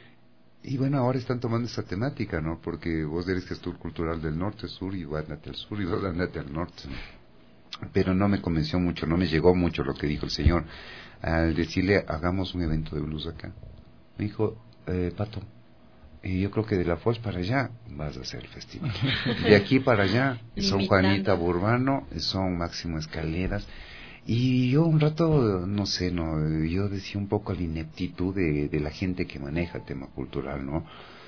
Y bueno, ahora están tomando esa temática, ¿no? Porque vos eres gestor cultural del norte, sur, y vos andate al sur, y vos andate al norte, ¿no? Pero no me convenció mucho, no me llegó mucho lo que dijo el señor al decirle, hagamos un evento de blues acá. Me dijo, eh, Pato, y yo creo que de la Foz para allá vas a hacer el festival. De aquí para allá son Juanita Burbano, son Máximo Escaleras. Y yo un rato, no sé, no, yo decía un poco la ineptitud de, de la gente que maneja el tema cultural, ¿no?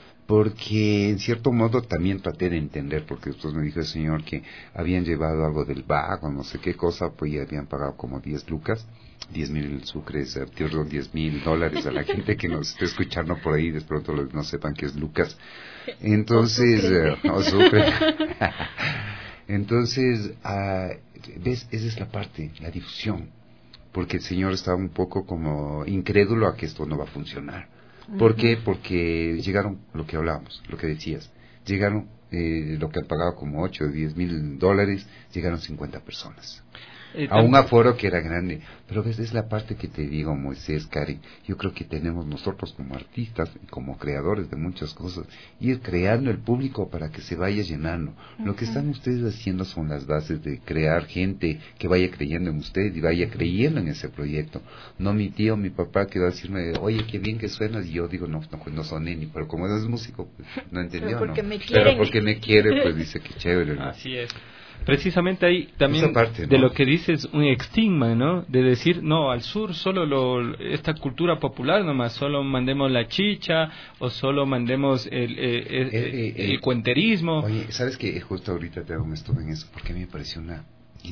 Porque en cierto modo también traté de entender, porque después me dijo el señor que habían llevado algo del vago, no sé qué cosa, pues ya habían pagado como diez lucas, diez mil sucres, perdón, diez mil dólares a la gente que nos esté escuchando por ahí, de pronto no sepan qué es lucas. Entonces, o sucre. Entonces, uh, ves, esa es la parte, la difusión. porque el señor estaba un poco como incrédulo a que esto no va a funcionar. ¿Por uh-huh. qué? Porque llegaron, lo que hablábamos, lo que decías, llegaron, eh, lo que han pagado como ocho o diez mil dólares, llegaron cincuenta personas. Eh, a un aforo que era grande, pero ves, es la parte que te digo, Moisés, Karen, yo creo que tenemos nosotros como artistas y como creadores de muchas cosas, ir creando el público para que se vaya llenando. Uh-huh. Lo que están ustedes haciendo son las bases de crear gente que vaya creyendo en usted y vaya creyendo en ese proyecto. No mi tío, mi papá que va a decirme, oye, qué bien que suenas, y yo digo, no, no, no soné ni, pero como es músico, pues, no entendió, pero porque ¿no? me quieren. Pero porque me quiere, pues dice que chévere, ¿no? Así es. Precisamente ahí también parte, ¿no? De lo que dices, un estigma, ¿no? De decir, no, al sur solo lo, esta cultura popular nomás, solo mandemos la chicha o solo mandemos el, el, el, el, el, el cuenterismo. Oye, ¿sabes qué? Justo ahorita te hago un estuve en eso, porque a mí me pareció una...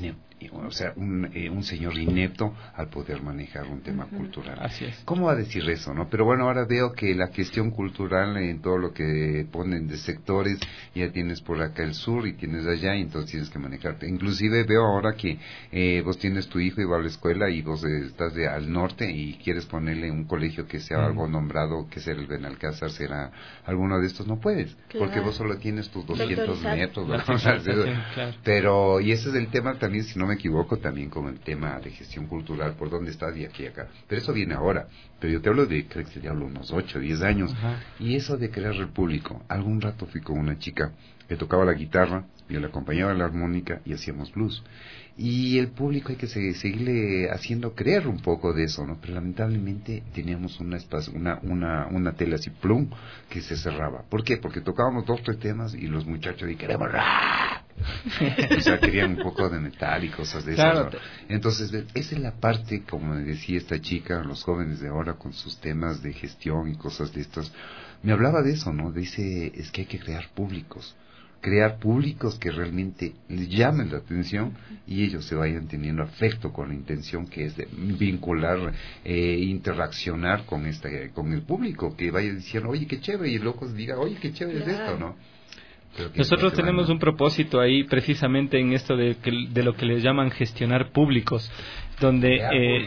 o sea, un, eh, un señor inepto al poder manejar un tema uh-huh. cultural. Así es. ¿Cómo va a decir eso, no? Pero bueno, ahora veo que la gestión cultural en todo lo que ponen de sectores, ya tienes por acá el sur y tienes allá, y entonces tienes que manejarte. Inclusive veo ahora que eh, vos tienes tu hijo y va a la escuela y vos eh, estás de, al norte y quieres ponerle un colegio que sea uh-huh. algo nombrado, que sea el Benalcázar, será alguno de estos, no puedes, claro. porque vos solo tienes tus doscientos metros, ¿no? Claro. Pero, y ese es el tema también, si no me equivoco, también con el tema de gestión cultural, por dónde estás de aquí a acá. Pero eso viene ahora. Pero yo te hablo de, creo que te hablo unos ocho, diez años. Ajá. Y eso de crear el público. Algún rato fui con una chica que tocaba la guitarra, yo le acompañaba la armónica y hacíamos blues. Y el público hay que seguir, seguirle haciendo creer un poco de eso, ¿no? Pero lamentablemente teníamos una espacio, una, una, una tela así, plum, que se cerraba. ¿Por qué? Porque tocábamos dos, tres temas y los muchachos y queremos rap. O sea, querían un poco de metal y cosas de claro. esas, ¿no? Entonces, esa es la parte, como decía esta chica, los jóvenes de ahora con sus temas de gestión y cosas de estas, me hablaba de eso, ¿no? Dice, es que hay que crear públicos. Crear públicos que realmente les llamen la atención y ellos se vayan teniendo afecto con la intención que es de vincular, eh, interaccionar con esta, con el público, que vaya diciendo, oye, qué chévere, y el loco diga, oye, qué chévere claro. es esto, ¿no? Nosotros tenemos un propósito ahí precisamente en esto de, que, de lo que les llaman gestionar públicos, donde eh,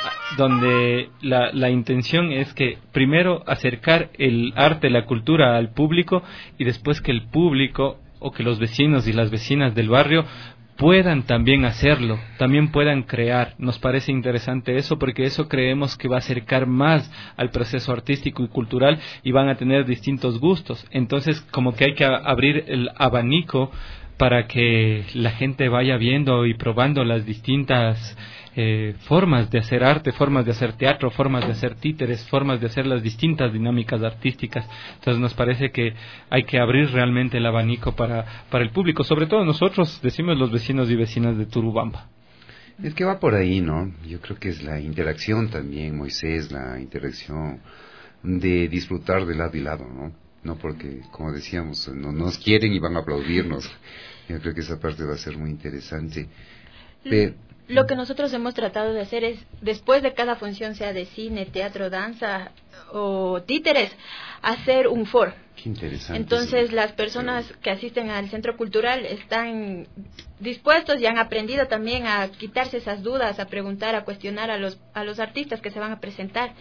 donde la, la intención es que primero acercar el arte, la cultura al público y después que el público o que los vecinos y las vecinas del barrio puedan también hacerlo, también puedan crear. Nos parece interesante eso porque eso creemos que va a acercar más al proceso artístico y cultural y van a tener distintos gustos. Entonces, como que hay que abrir el abanico para que la gente vaya viendo y probando las distintas eh, formas de hacer arte, formas de hacer teatro, formas de hacer títeres, formas de hacer las distintas dinámicas artísticas. Entonces nos parece que hay que abrir realmente el abanico para, para el público, sobre todo nosotros, decimos los vecinos y vecinas de Turubamba. Es que va por ahí, ¿no? Yo creo que es la interacción también, Moisés, la interacción de disfrutar de lado y lado, ¿no? No porque, como decíamos, no nos quieren y van a aplaudirnos. Yo creo que esa parte va a ser muy interesante. Pero, lo que nosotros hemos tratado de hacer es, después de cada función, sea de cine, teatro, danza o títeres, hacer un foro. Qué interesante. Entonces, sí. las personas sí. que asisten al centro cultural están dispuestos y han aprendido también a quitarse esas dudas, a preguntar, a cuestionar a los, a los artistas que se van a presentar.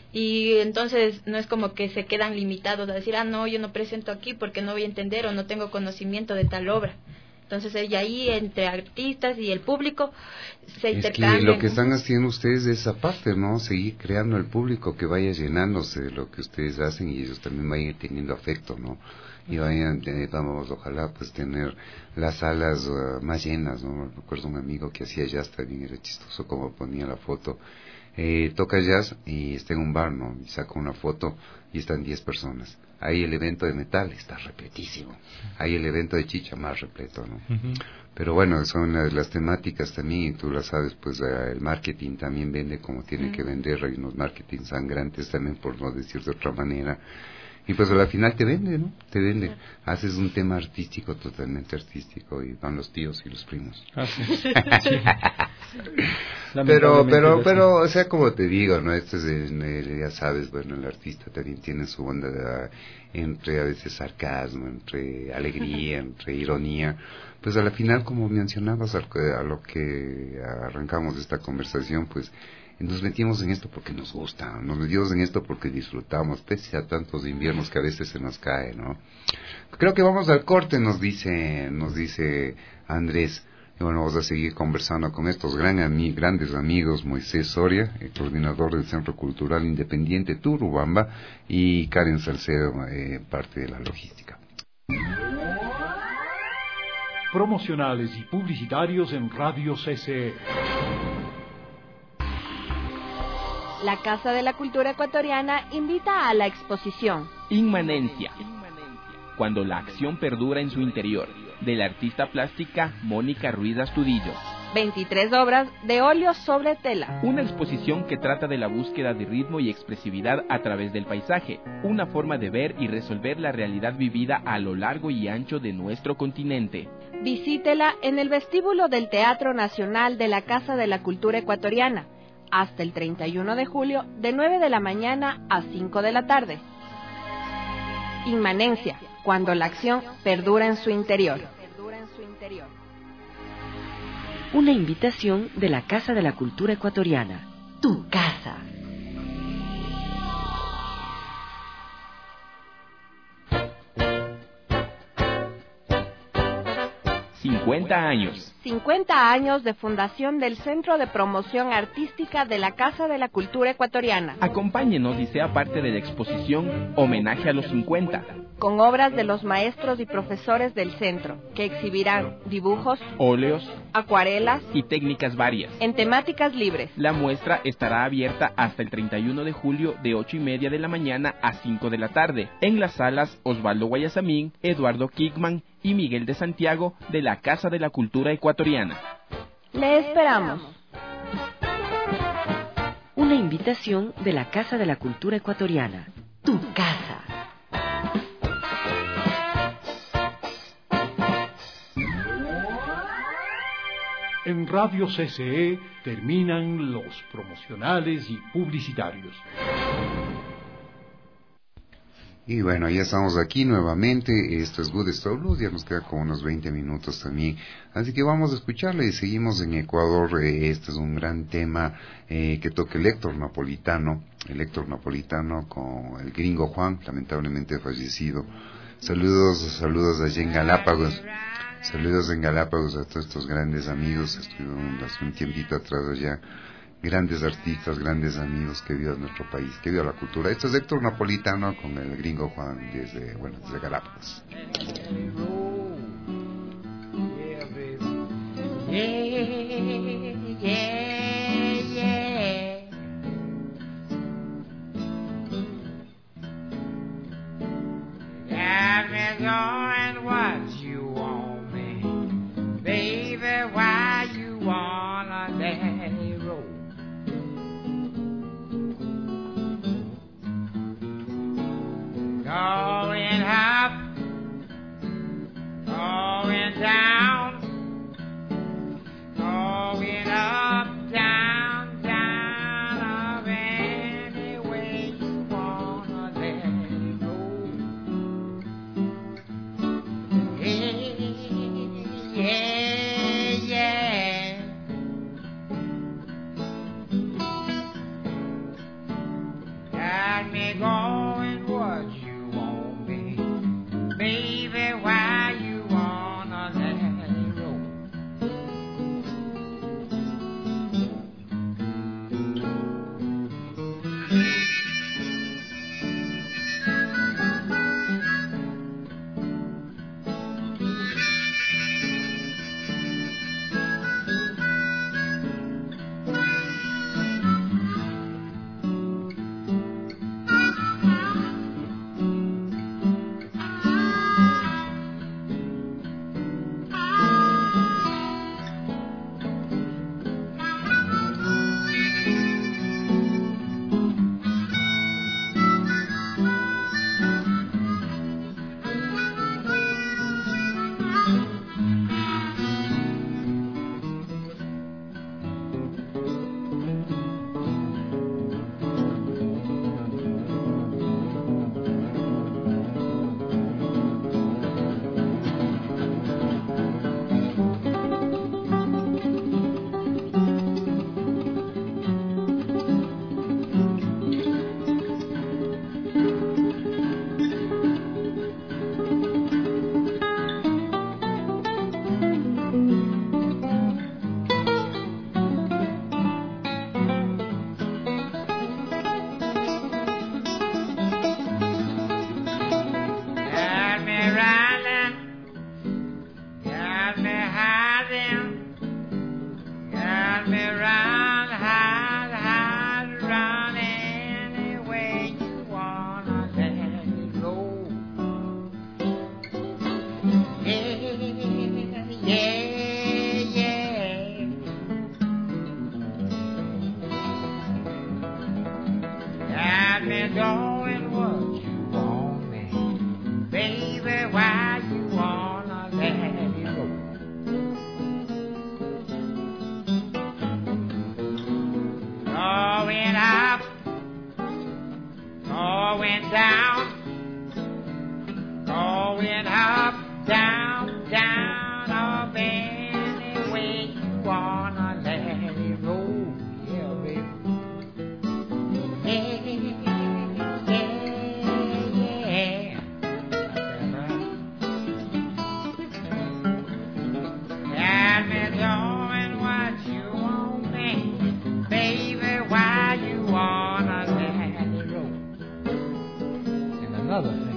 Y entonces no es como que se quedan limitados a decir, ah, no, yo no presento aquí porque no voy a entender o no tengo conocimiento de tal obra. Entonces ella ahí entre artistas y el público se es intercambian. Que lo que están haciendo ustedes es esa parte, ¿no? Seguir creando el público que vaya llenándose de lo que ustedes hacen y ellos también vayan teniendo afecto, ¿no? Y vayan, vamos, ojalá pues tener las salas uh, más llenas, ¿no? Recuerdo un amigo que hacía jazz también, era chistoso como ponía la foto. Eh, toca jazz y está en un bar, ¿no? Y saca una foto y están diez personas. Ahí el evento de metal está repletísimo. Ahí el evento de chicha más repleto, ¿no? Uh-huh. Pero bueno, son las, las temáticas también, y tú las sabes, pues uh, el marketing también vende como tiene uh-huh. que vender. Hay unos marketing sangrantes también, por no decir de otra manera. Y pues a la final te vende, ¿no? Te vende. Haces un tema artístico, totalmente artístico, y van los tíos y los primos. Ah, sí. Sí. pero, pero, pero, o sea, como te digo, ¿no? Este es, el, ya sabes, bueno, el artista también tiene su onda de, entre a veces sarcasmo, entre alegría, entre ironía. Pues a la final, como mencionabas, a lo que arrancamos de esta conversación, pues nos metimos en esto porque nos gusta, nos metimos en esto porque disfrutamos, pese a tantos inviernos que a veces se nos cae, ¿no? Creo que vamos al corte, nos dice, nos dice Andrés. Y bueno, vamos a seguir conversando con estos gran ami- grandes amigos, Moisés Soria, el coordinador del Centro Cultural Independiente Turubamba, y Karen Salcedo, eh, parte de la logística. Promocionales y publicitarios en Radio C C E. La Casa de la Cultura Ecuatoriana invita a la exposición Inmanencia, cuando la acción perdura en su interior, de la artista plástica Mónica Ruiz Astudillo. veintitrés obras de óleo sobre tela. Una exposición que trata de la búsqueda de ritmo y expresividad a través del paisaje, una forma de ver y resolver la realidad vivida a lo largo y ancho de nuestro continente. Visítela en el vestíbulo del Teatro Nacional de la Casa de la Cultura Ecuatoriana, hasta el treinta y uno de julio, de nueve de la mañana a cinco de la tarde. Inmanencia, cuando la acción perdura en su interior. Una invitación de la Casa de la Cultura Ecuatoriana. Tu casa. cincuenta años. cincuenta años de fundación del Centro de Promoción Artística de la Casa de la Cultura Ecuatoriana. Acompáñenos y sea parte de la exposición Homenaje a los cincuenta. Con obras de los maestros y profesores del centro, que exhibirán dibujos, óleos, acuarelas y técnicas varias, en temáticas libres. La muestra estará abierta hasta el treinta y uno de julio de ocho y media de la mañana a cinco de la tarde, en las salas Osvaldo Guayasamín, Eduardo Kickman y Miguel de Santiago de la Casa de la Cultura Ecuatoriana. Le esperamos. Una invitación de la Casa de la Cultura Ecuatoriana. Tu casa. En Radio C C E terminan los promocionales y publicitarios. Y bueno, ya estamos aquí nuevamente. Esto es Good Stop Blues, ya nos queda como unos veinte minutos también. Así que vamos a escucharle y seguimos en Ecuador. Eh, este es un gran tema eh, que toca el Héctor Napolitano, el Héctor Napolitano con el gringo Juan, lamentablemente fallecido. Saludos, saludos allá en Galápagos. Saludos en Galápagos a todos estos grandes amigos. Estuvieron hace un tiempito atrás allá. Grandes artistas, grandes amigos que vio nuestro país, que vio la cultura. Esto es Héctor Napolitano con el gringo Juan desde, bueno, desde Galápagos. Going up, going down, going up, down, down, up any way you wanna let it go. Yeah, yeah, yeah. Got me going, what you baby, why you wanna let it roll? Yeah, yeah. Got me doing what you want me, baby. Why you wanna let it go? Going up, going down, going up, down, down, up any way you wanna let it roll, yeah, baby. Yeah, yeah, yeah. Got me doing what you want me, baby. Why you wanna let it roll? And another thing.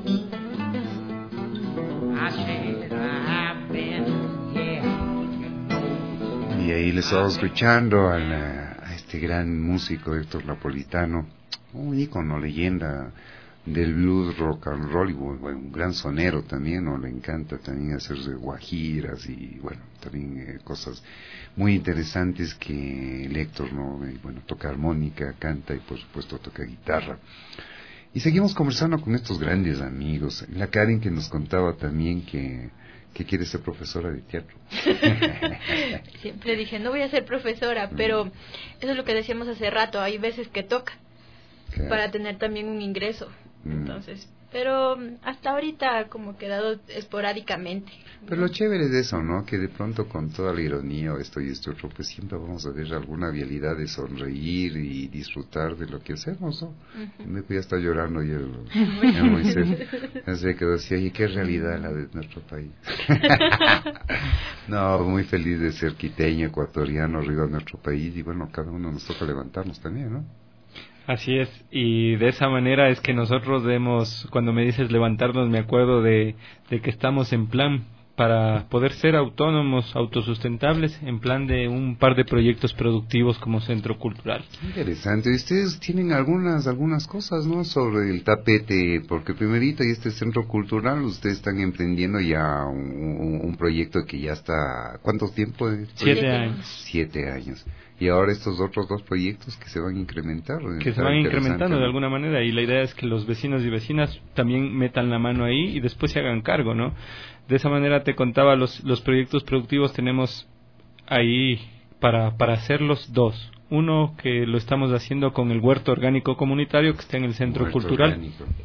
Y ahí le estaba escuchando a, la, a este gran músico Héctor Napolitano, un ícono, leyenda del blues, rock and roll, y bueno, un gran sonero también, ¿no? Le encanta también hacer guajiras y bueno, también eh, cosas muy interesantes que el Héctor, ¿no? Y, bueno, toca armónica, canta y por supuesto toca guitarra. Y seguimos conversando con estos grandes amigos. La Karen, que nos contaba también que, que quiere ser profesora de teatro. Siempre dije, no voy a ser profesora, pero eso es lo que decíamos hace rato, hay veces que toca, claro, para tener también un ingreso. Mm. Entonces, pero hasta ahorita como he quedado esporádicamente. Pero lo chévere de eso, ¿no? Que de pronto con toda la ironía o esto y esto otro, pues siempre vamos a ver alguna vialidad de sonreír y disfrutar de lo que hacemos, ¿no? Uh-huh. Me voy a estar llorando y el, el Moisés. Así que decía, oye, qué realidad la de nuestro país. No, muy feliz de ser quiteño, ecuatoriano, arriba de nuestro país, y bueno, cada uno nos toca levantarnos también, ¿no? Así es, y de esa manera es que nosotros debemos, cuando me dices levantarnos, me acuerdo de, de que estamos en plan para poder ser autónomos, autosustentables, en plan de un par de proyectos productivos como Centro Cultural. Interesante. Y ustedes tienen algunas algunas cosas, ¿no?, sobre el tapete, porque primerito y este Centro Cultural, ustedes están emprendiendo ya un, un, un proyecto que ya está, ¿cuánto tiempo? Siete años. Siete años. Y ahora estos otros dos proyectos que se van a incrementar. Que se van incrementando, ¿no?, de alguna manera, y la idea es que los vecinos y vecinas también metan la mano ahí y después se hagan cargo, ¿no? De esa manera te contaba, los los proyectos productivos tenemos ahí para para hacerlos dos. Uno que lo estamos haciendo con el huerto orgánico comunitario que está en el Centro huerto Cultural.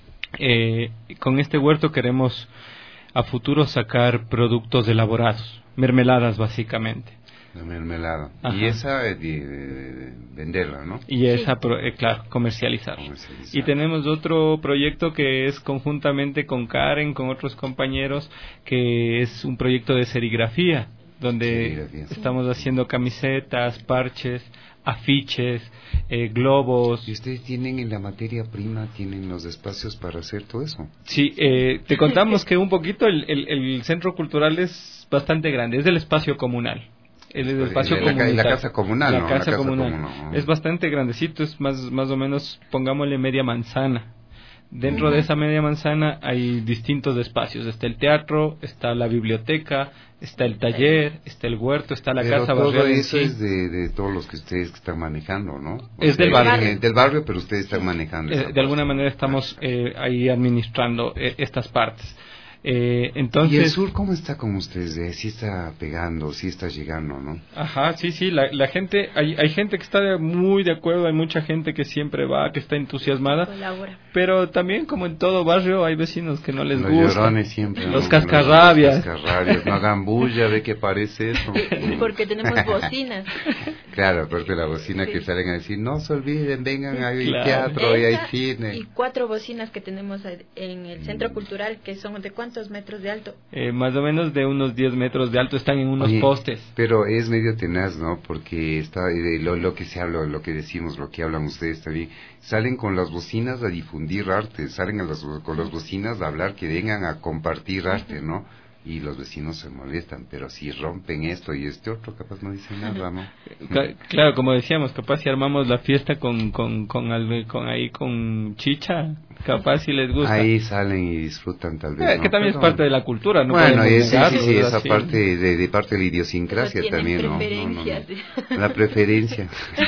Eh, con este huerto queremos a futuro sacar productos elaborados, mermeladas básicamente. La mermelada. Ajá. Y esa eh, de, de, de venderla, ¿no? Y esa, sí. eh, claro, comercializar. comercializar. Y tenemos otro proyecto que es conjuntamente con Karen, con otros compañeros, que es un proyecto de serigrafía, donde serigrafía. Estamos haciendo camisetas, parches, afiches, eh, globos. ¿Y ustedes tienen en la materia prima, tienen los espacios para hacer todo eso? Sí, eh, te contamos que un poquito el, el, el Centro Cultural es bastante grande, es del espacio comunal. El, el espacio la, comunal. La casa comunal, la ¿no? casa, la casa comunal. comunal. Es bastante grandecito, es más más o menos, pongámosle media manzana. Dentro uh-huh. de esa media manzana hay distintos espacios. Está el teatro, está la biblioteca, está el taller, está el huerto, está la pero casa todo barrial. Eso es de, de todos los que ustedes están manejando, ¿no? O es sea, del barrio. Eh, del barrio, pero ustedes están manejando. Eh, de alguna manera estamos eh, ahí administrando eh, estas partes. Eh, entonces, ¿y el sur cómo está con ustedes? Eh, sí está pegando, sí está llegando, ¿no? Ajá, sí, sí, la, la gente, hay, hay gente que está de, muy de acuerdo, hay mucha gente que siempre va, que está entusiasmada, colabora. Pero también, como en todo barrio, hay vecinos que no les los gusta. Los llorones siempre. Los ¿no? cascarrabias. Los cascarrabias, no hagan bulla, ve que parece eso. Porque tenemos bocinas. Claro, porque la bocina sí. que salen a decir, no se olviden, vengan, hay claro. teatro y hay cine. Y cuatro bocinas que tenemos en el Centro Cultural, que son de cuánto ¿cuántos metros de alto? Eh, más o menos de unos diez metros de alto, están en unos Oye, postes. Pero es medio tenaz, ¿no? Porque está eh, lo, lo que se habla, lo que decimos, lo que hablan ustedes también. Salen con las bocinas a difundir arte, salen a las, con las bocinas a hablar, que vengan a compartir arte, ¿no? Y los vecinos se molestan, pero si rompen esto y este otro, capaz no dicen nada, ¿no? Claro, como decíamos, capaz si armamos la fiesta con con con, con, con ahí con chicha, capaz si les gusta. Ahí salen y disfrutan tal vez. Eh, ¿no? que también Pero, es parte de la cultura, ¿no? Bueno, podemos y sí, negarlo, sí, sí, ¿verdad? esa Sí. parte de, de parte de la idiosincrasia Pero también, tienen ¿no? preferencias. No, no, no. La preferencia.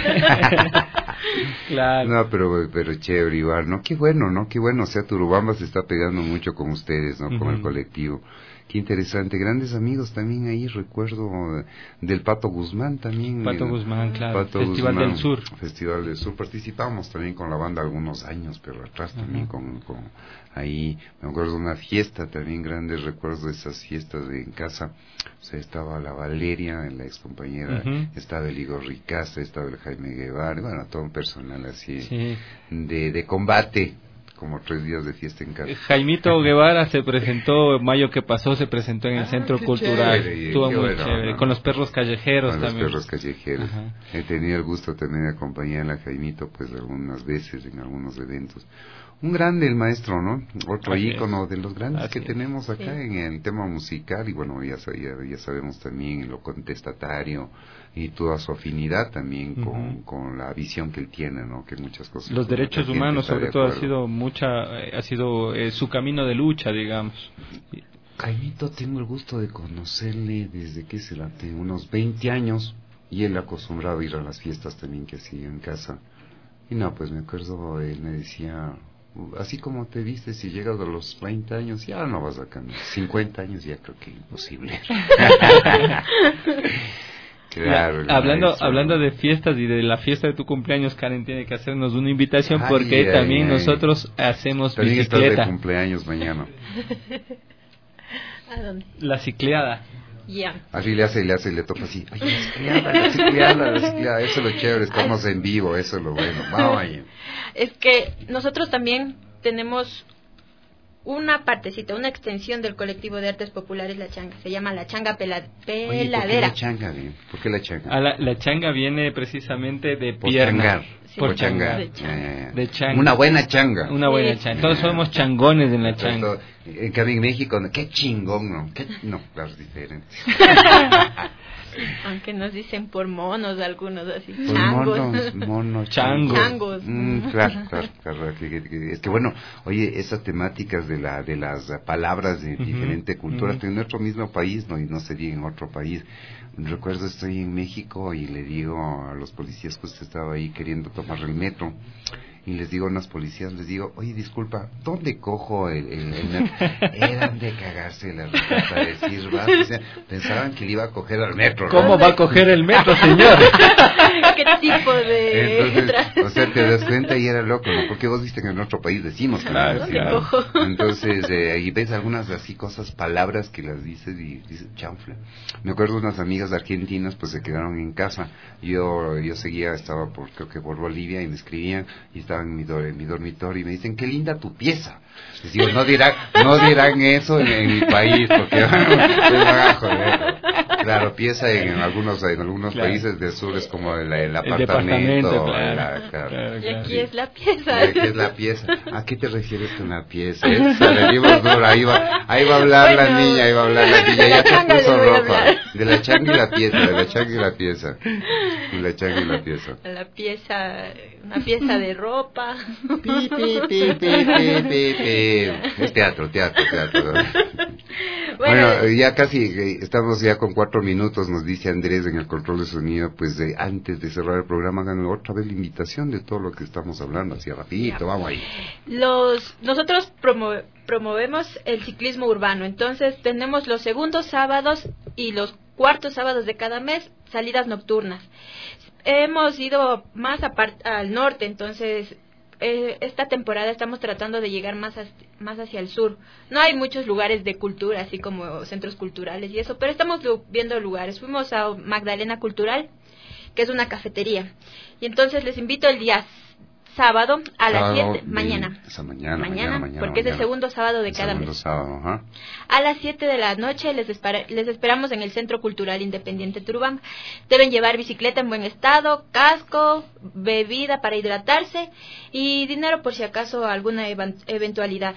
Claro. No, pero, pero chévere, igual, ¿no? Qué bueno, ¿no? Qué bueno, o sea, Turubamba se está pegando mucho con ustedes, ¿no? Con el Ujú. colectivo. Qué interesante, grandes amigos también ahí, recuerdo del Pato Guzmán también. Pato el Guzmán, claro, Pato Festival Guzmán, del Sur. Festival del Sur, participamos también con la banda algunos años, pero atrás también con, con ahí, me acuerdo de una fiesta también, grandes recuerdos de esas fiestas de, en casa, o sea, estaba la Valeria, la ex compañera, Ujú. estaba el Igor Ricasa, estaba el Jaime Guevara, bueno, todo un personal así, Sí. de, de combate, como tres días de fiesta en casa. Jaimito Guevara se presentó, mayo que pasó, se presentó en el Ah, Centro qué Cultural. chévere, Estuvo qué muy bueno, chévere. ¿no? Con los perros callejeros Con también. los perros callejeros. Ajá. He tenido el gusto también de acompañar a Jaimito, pues algunas veces en algunos eventos. Un grande el maestro, ¿no? Otro Así ícono es. de los grandes Así que es. tenemos acá Sí. en el tema musical, y bueno, ya, sa- ya, ya sabemos también en lo contestatario y toda su afinidad también con, Ujú. con la visión que él tiene, ¿no? Que muchas cosas. Los mucha derechos gente humanos, está de sobre todo, ha acuerdo. sido mucha, eh, ha sido eh, su camino de lucha, digamos. Jaimito, tengo el gusto de conocerle desde que será, de unos veinte años, y él acostumbraba a ir a las fiestas también que hacía en casa. Y no, pues me acuerdo, él me decía, así como te viste, si llegas a los veinte años, ya no vas a cambiar. cincuenta años ya creo que imposible. Claro, Ya, hablando maestro. hablando de fiestas y de la fiesta de tu cumpleaños, Karen tiene que hacernos una invitación Ay, porque ay, también ay. nosotros hacemos También estás de bicicleta. cumpleaños mañana. ¿A dónde? La cicleada. Ya. Así le hace, le hace, le toca así. Ay, la cicleada, la cicleada, la cicleada. Eso es lo chévere, estamos en vivo, eso es lo bueno. Vamos ahí. Es que nosotros también tenemos una partecita, una extensión del colectivo de artes populares La Changa. Se llama La Changa Pela- Oye, ¿por qué Peladera. la changa, bien? ¿Por qué la changa? Ah, la, la changa viene precisamente de Por pierna. changar. Sí, Por Por changar. de changa. Ya, ya, ya. De changa. Una buena changa. Una buena Sí. changa. Todos somos changones en la Entonces, changa. todo- En cambio en México, no, qué chingón, ¿no? ¿Qué? No, claro, es diferente. Aunque nos dicen por monos algunos así. Pues Changos. monos, monos, Changos. Changos. Mm, claro, claro, claro. que- que- que- es que bueno, oye, esas temáticas de la de las eh, palabras de Ujú, diferente cultura, ujú. en nuestro mismo país, no, y no sería en otro país. Recuerdo, estoy en México y le digo a los policías que usted estaba ahí queriendo tomar el metro. Y les digo a unos policías, les digo, oye, disculpa, ¿dónde cojo el, el, el metro? Eran de cagarse la risa para decir, va, o sea, pensaban que le iba a coger al metro, ¿no? ¿Cómo va a coger el metro, señor? ¿Qué tipo de Entonces, o sea, te das cuenta y era loco, ¿no? Porque vos viste que en otro país decimos que Claro, no ¿Dónde decimos. cojo? Entonces, eh, y ves algunas así cosas, palabras que las dices y dices, chanfle. Me acuerdo de unas amigas argentinas, pues se quedaron en casa. Yo yo seguía, estaba por, creo que por Bolivia, y me escribían, y estaba en mi, dor- en mi dormitorio, y me dicen, qué linda tu pieza. Les digo, no dirán, no dirán eso en, en mi país, porque me van a joder. Claro, pieza en algunos en algunos Claro. países del sur es como el, el El apartamento. departamento, claro. la- claro. Claro, Y claro. aquí Sí. es la pieza. ¿Y aquí es la pieza? ¿A qué te refieres con la pieza? Esa, le dimos duro, ahí va, ahí va a hablar la Bueno, niña, ahí va a hablar la niña, de ya la te changa puso le voy a ropa. hablar. De la changa y la pieza, de la changa y la pieza. De la changa y la pieza. La pieza, una pieza de ropa. Pi, pi, pi, pi, pi, pi, pi. Es teatro, teatro, teatro. Bueno, Bueno, ya casi eh, estamos ya con cuatro minutos, nos dice Andrés en el control de sonido, pues de, antes de cerrar el programa, hagan otra vez la invitación de todo lo que estamos hablando, así rapidito, Ya. vamos ahí. Los, nosotros promo- promovemos el ciclismo urbano, entonces tenemos los segundos sábados y los cuartos sábados de cada mes salidas nocturnas. Hemos ido más apart- al norte, entonces eh, esta temporada estamos tratando de llegar más, as- más hacia el sur. No hay muchos lugares de cultura, así como centros culturales y eso, pero estamos lu- viendo lugares. Fuimos a Magdalena Cultural, que es una cafetería, y entonces les invito el día sábado a las Sábado siete, de- mañana. esa mañana, Mañana, mañana, mañana, porque es el mañana. segundo sábado de El cada segundo mes. sábado, ajá. A las siete de la noche les, espera- les esperamos en el Centro Cultural Independiente Turubamba. Deben llevar bicicleta en buen estado, casco, bebida para hidratarse y dinero por si acaso alguna evan- eventualidad.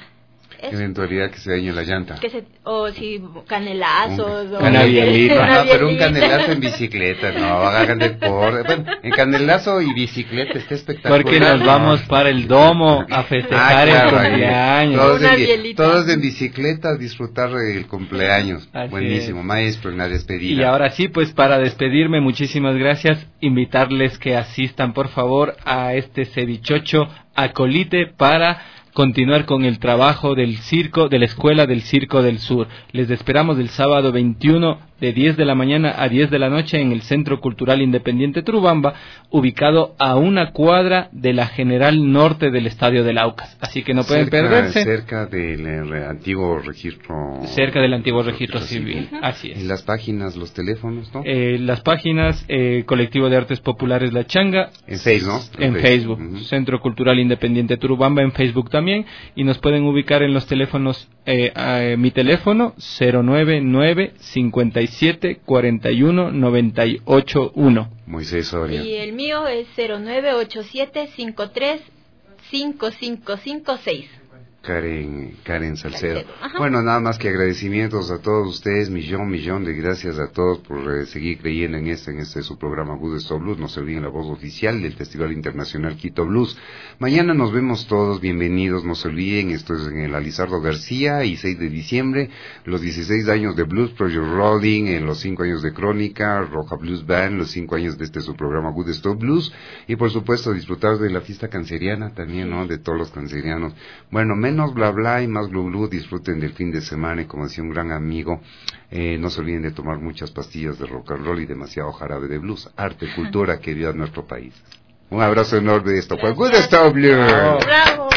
Eso. Eventualidad que se dañe la llanta. Que se, o si canelazos. Un, o una bielita. una No, pero un bielita. canelazo en bicicleta, no, hagan deporte. Bueno, en canelazo y bicicleta está espectacular. Porque nos vamos para el domo a festejar Ah, claro, el cumpleaños. Todos Una en, bi- bielita. todos en bicicleta a disfrutar el cumpleaños. Así Buenísimo, es. maestro, en la despedida. Y ahora sí, pues para despedirme, muchísimas gracias. Invitarles que asistan, por favor, a este cevichocho Acolite para continuar con el trabajo del circo, de la Escuela del Circo del Sur. Les esperamos el sábado veintiuno de diez de la mañana a diez de la noche en el Centro Cultural Independiente Turubamba, ubicado a una cuadra de la General Norte del Estadio del Aucas. Así que no pueden cerca, perderse. Cerca del eh, antiguo registro. Cerca del antiguo registro registro civil. civil. Así es. En las páginas, los teléfonos, ¿no? Eh, las páginas, eh, Colectivo de Artes Populares La Changa. En Facebook, ¿no? En En Facebook. Facebook. Ujú. Centro Cultural Independiente Turubamba en Facebook también. Y nos pueden ubicar en los teléfonos, eh, eh, mi teléfono cero nueve nueve cincuenta y siete cuarenta y uno noventa y ocho uno. Moisés Soria. Y el mío es cero nueve ocho siete cinco tres cinco cinco cinco seis. Karen, Karen Salcedo. Salcedo, ajá. Bueno, nada más que agradecimientos a todos ustedes, millón, millón de gracias a todos por eh, seguir creyendo en este, en este su programa Good Stop Blues. No se olviden la voz oficial del Festival Internacional Quito Blues. Mañana nos vemos todos, bienvenidos, no se olviden, esto es en el Alizardo García y seis de diciembre, los dieciséis años de Blues Project Rolling, en los cinco años de Crónica, Roja Blues Band, los cinco años de este su programa Good Stop Blues, y por supuesto disfrutar de la fiesta canceriana también, ¿no? De todos los cancerianos. Bueno, menos bla bla y más glu glu, disfruten del fin de semana y como decía un gran amigo, eh, no se olviden de tomar muchas pastillas de rock and roll y demasiado jarabe de blues, arte, cultura que viva nuestro país. Un abrazo enorme de esto fue Good Stop Blues. Bravo.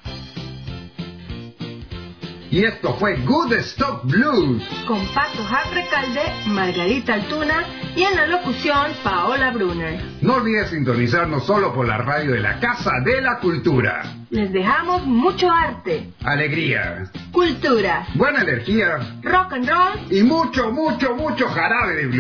Y esto fue Good Stop Blues. Con Pato Jack Recalde, Margarita Altuna y en la locución Paola Brunner. No olvides sintonizarnos solo por la radio de la Casa de la Cultura. Les dejamos mucho arte, Alegría, cultura, buena energía rock and roll y mucho, mucho, mucho jarabe de blues.